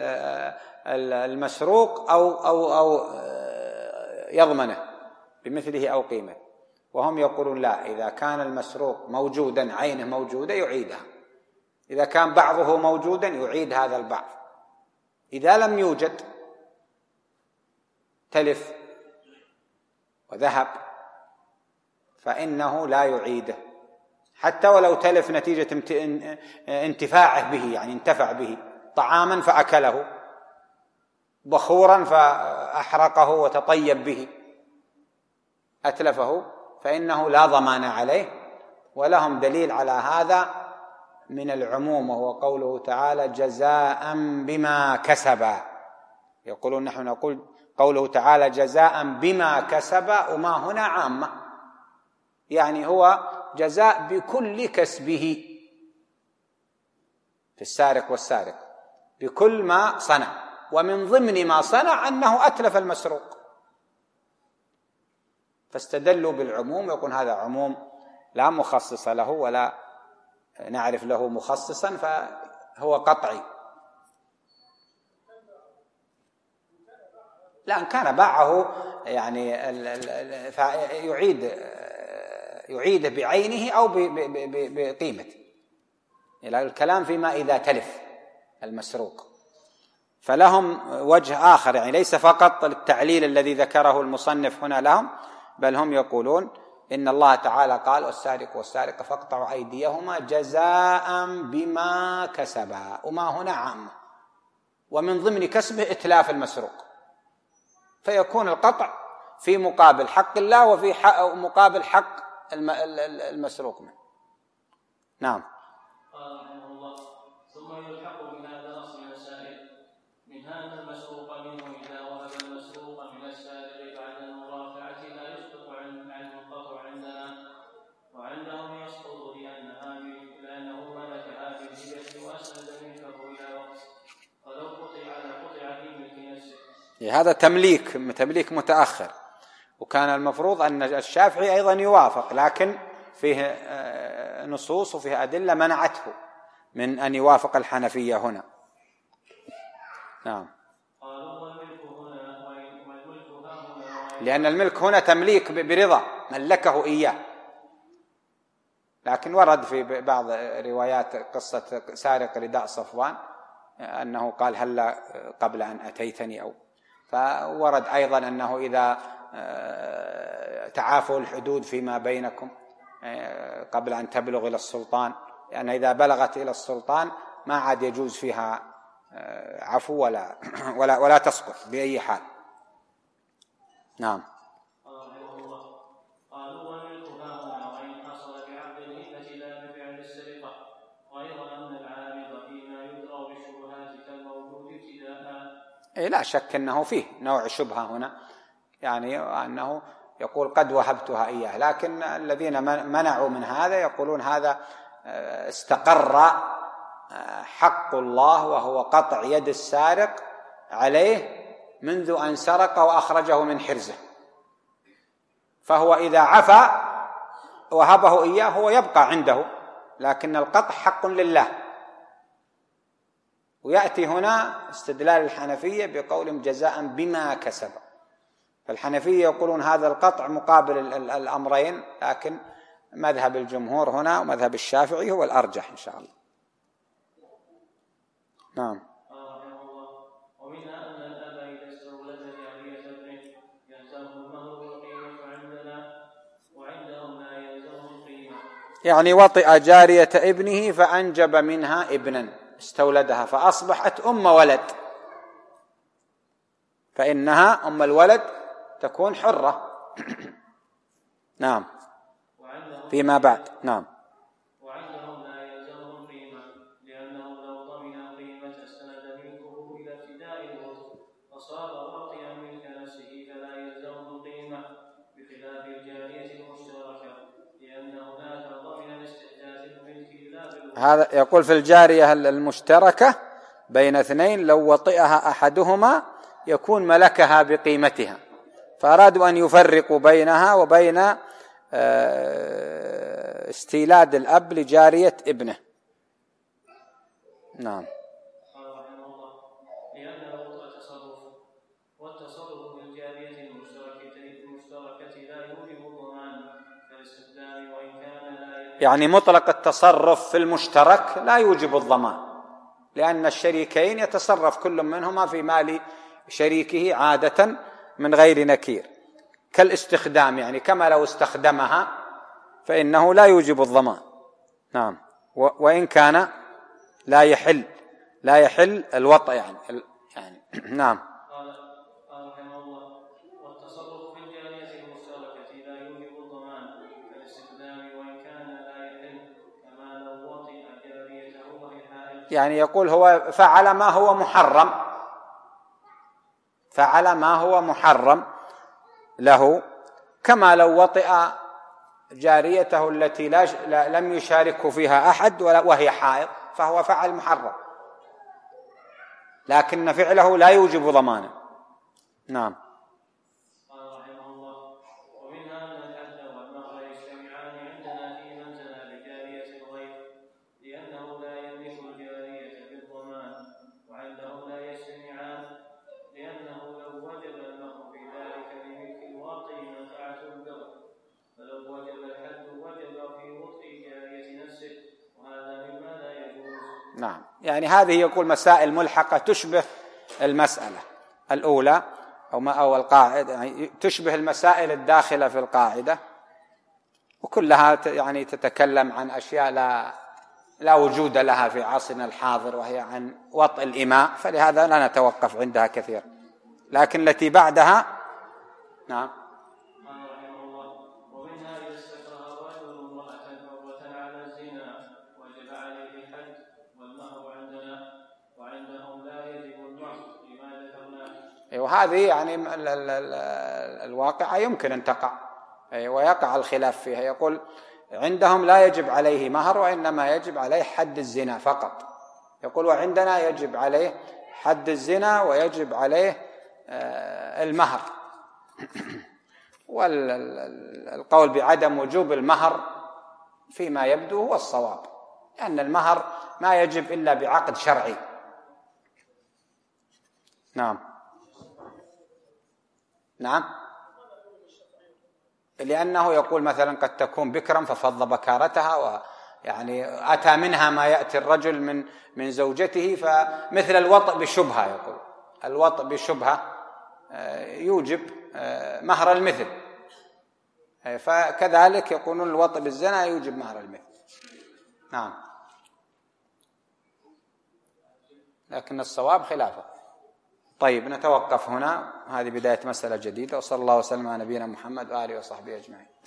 المسروق أو يضمنه بمثله أو قيمة. وهم يقولون لا، إذا كان المسروق موجودا عينه موجودة يعيدها، إذا كان بعضه موجودا يعيد هذا البعض، إذا لم يوجد تلف وذهب فإنه لا يعيده، حتى ولو تلف نتيجة انتفاعه به، يعني انتفع به طعاما فأكله بخورا فأحرقه وتطيب به أتلفه فإنه لا ضمان عليه. ولهم دليل على هذا من العموم، وهو قوله تعالى جزاء بما كسبا. يقولون نحن نقول قوله تعالى جزاء بما كسبا، وما هنا عامة، يعني هو جزاء بكل كسبه في السارق والسارق، بكل ما صنع، ومن ضمن ما صنع أنه أتلف المسروق، فاستدلوا بالعموم. يقول هذا عموم لا مخصص له ولا نعرف له مخصصا، فهو قطعي. لا، إن كان باعه يعني يعيده بعينه أو بقيمته، الكلام فيما إذا تلف المسروق. فلهم وجه آخر، يعني ليس فقط التعليل الذي ذكره المصنف هنا لهم، بل هم يقولون إن الله تعالى قال والسارق والسارقة فاقطعوا أيديهما جزاء بما كسبا، وما هنا عامة، ومن ضمن كسبه إتلاف المسروق، فيكون القطع في مقابل حق الله وفي مقابل حق المسروق منه. نعم. قال رحمه الله: ثم يلحق بهذا أصل المسائل، منها أن المسروق منه إذا وهب المسروق من السارق بعد المرافعة لا يسقط عنه القطع عندنا، وعندهم يسقط لأنه ملك هذه الهبة وأسند ملكه إلى وقت، ولو قطع في ملك نفسه. هذا تمليك متأخر، وكان المفروض أن الشافعي أيضا يوافق، لكن فيه نصوص وفيه أدلة منعته من أن يوافق الحنفية هنا. نعم. لأن الملك هنا تمليك برضا، ملكه إياه. لكن ورد في بعض روايات قصة سارق رداء صفوان أنه قال هلا قبل أن أتيتني، أو فورد أيضا أنه إذا تعافوا الحدود فيما بينكم قبل أن تبلغ إلى السلطان، لأن إذا بلغت إلى السلطان ما عاد يجوز فيها عفو ولا تسقط بأي حال. نعم. قالوا والملك هاهنا وإن حصل بعقد الهبة لا بفعل السرقة، غير أن العارض فيما يدرى بالشبهات كالموجود ابتداء. لا شك أنه فيه نوع شبهة هنا، يعني أنه يقول قد وهبتها إياه، لكن الذين منعوا من هذا يقولون هذا استقر حق الله، وهو قطع يد السارق عليه منذ أن سرق وأخرجه من حرزه، فهو إذا عفا وهبه إياه هو يبقى عنده، لكن القطع حق لله. ويأتي هنا استدلال الحنفية بقولهم جزاء بما كسب، فالحنفية يقولون هذا القطع مقابل الأمرين، لكن مذهب الجمهور هنا ومذهب الشافعي هو الأرجح إن شاء الله. نعم. ومنها أن الأب إذا استولد جارية ابنه يلزمه المهر والقيمة عندنا، وعندهم لا يلزمه القيمة. يعني وطئ جارية ابنه فأنجب منها ابنا، استولدها فأصبحت أم ولد، فإنها أم الولد تكون حرة. نعم. فيما بعد. نعم. وعندهم لا يلزمهم قيمة، لأنه لو ضمن قيمة استند ملكه إلى ابتداء الوصف فصار واطئا ملك نفسه فلا يلزمه قيمة، بخلاف الجارية المشتركة، لأن هناك ضمن لاستحداث الملك إلا بالوصف. هذا يقول في الجارية المشتركة بين اثنين لو وطئها أحدهما يكون ملكها بقيمتها، فأرادوا أن يفرقوا بينها وبين استيلاد الأب لجارية ابنه. نعم. قال رحمه الله: لأن وطئ تصرف، والتصرف بالجارية المشتركة لا يوجب الضمان كالاستخدام، وإن كان لا يعني مطلق التصرف في المشترك لا يوجب الضمان، لأن الشريكين يتصرف كل منهما في مال شريكه عادة من غير نكير، كالاستخدام، يعني كما لو استخدمها فإنه لا يوجب الضمان. نعم. وإن كان لا يحل الوطء يعني. نعم. يعني يقول هو فعل ما هو محرم، فعل ما هو محرم له، كما لو وطئ جاريته التي لم يشاركه فيها أحد وهي حائض، فهو فعل محرم، لكن فعله لا يوجب ضمانه. نعم. قال رحمه الله: ومنها أن الحد والمهر يجتمعان عندنا في من زنى بجارية الغير، لأنه لا يملك الجارية بالضمان، وعندهم لا يجتمعان، لأنه لو وجب المهر في ذلك لملك الواطئ منفعة البر، فلو وجب الحد وجب في وطئ جارية نفسه، وهذا مما لا يجوز. نعم، يعني هذه يقول مسائل ملحقة تشبه المسألة الأولى أو القاعدة، يعني تشبه المسائل الداخلة في القاعدة، وكلها يعني تتكلم عن أشياء لا وجود لها في عصرنا الحاضر، وهي عن وطء الإماء، فلهذا لا نتوقف عندها كثير، لكن التي بعدها. نعم. قال رحمه الله: ومنها إذا استكره الرجل امرأة حرة على الزنا وجب عليه الحد والمهر عندنا، وعندهم لا يجب المهر لما ذكرناه. وهذه يعني الواقعة يمكن أن تقع، ويقع الخلاف فيها. يقول عندهم لا يجب عليه مهر، وإنما يجب عليه حد الزنا فقط. يقول وعندنا يجب عليه حد الزنا ويجب عليه المهر. والقول بعدم وجوب المهر فيما يبدو هو الصواب، لأن المهر ما يجب إلا بعقد شرعي. نعم. نعم، لأنه يقول مثلا قد تكون بكرا ففض بكارتها، ويعني أتى منها ما يأتي الرجل من زوجته، فمثل الوطء بشبهة، يقول الوطء بشبهة يوجب مهر المثل، فكذلك يقولون الوطء بالزنا يوجب مهر المثل. نعم، لكن الصواب خلافه. طيب، نتوقف هنا، هذه بداية مسألة جديدة، وصلى الله وسلم على نبينا محمد وآله وصحبه أجمعين.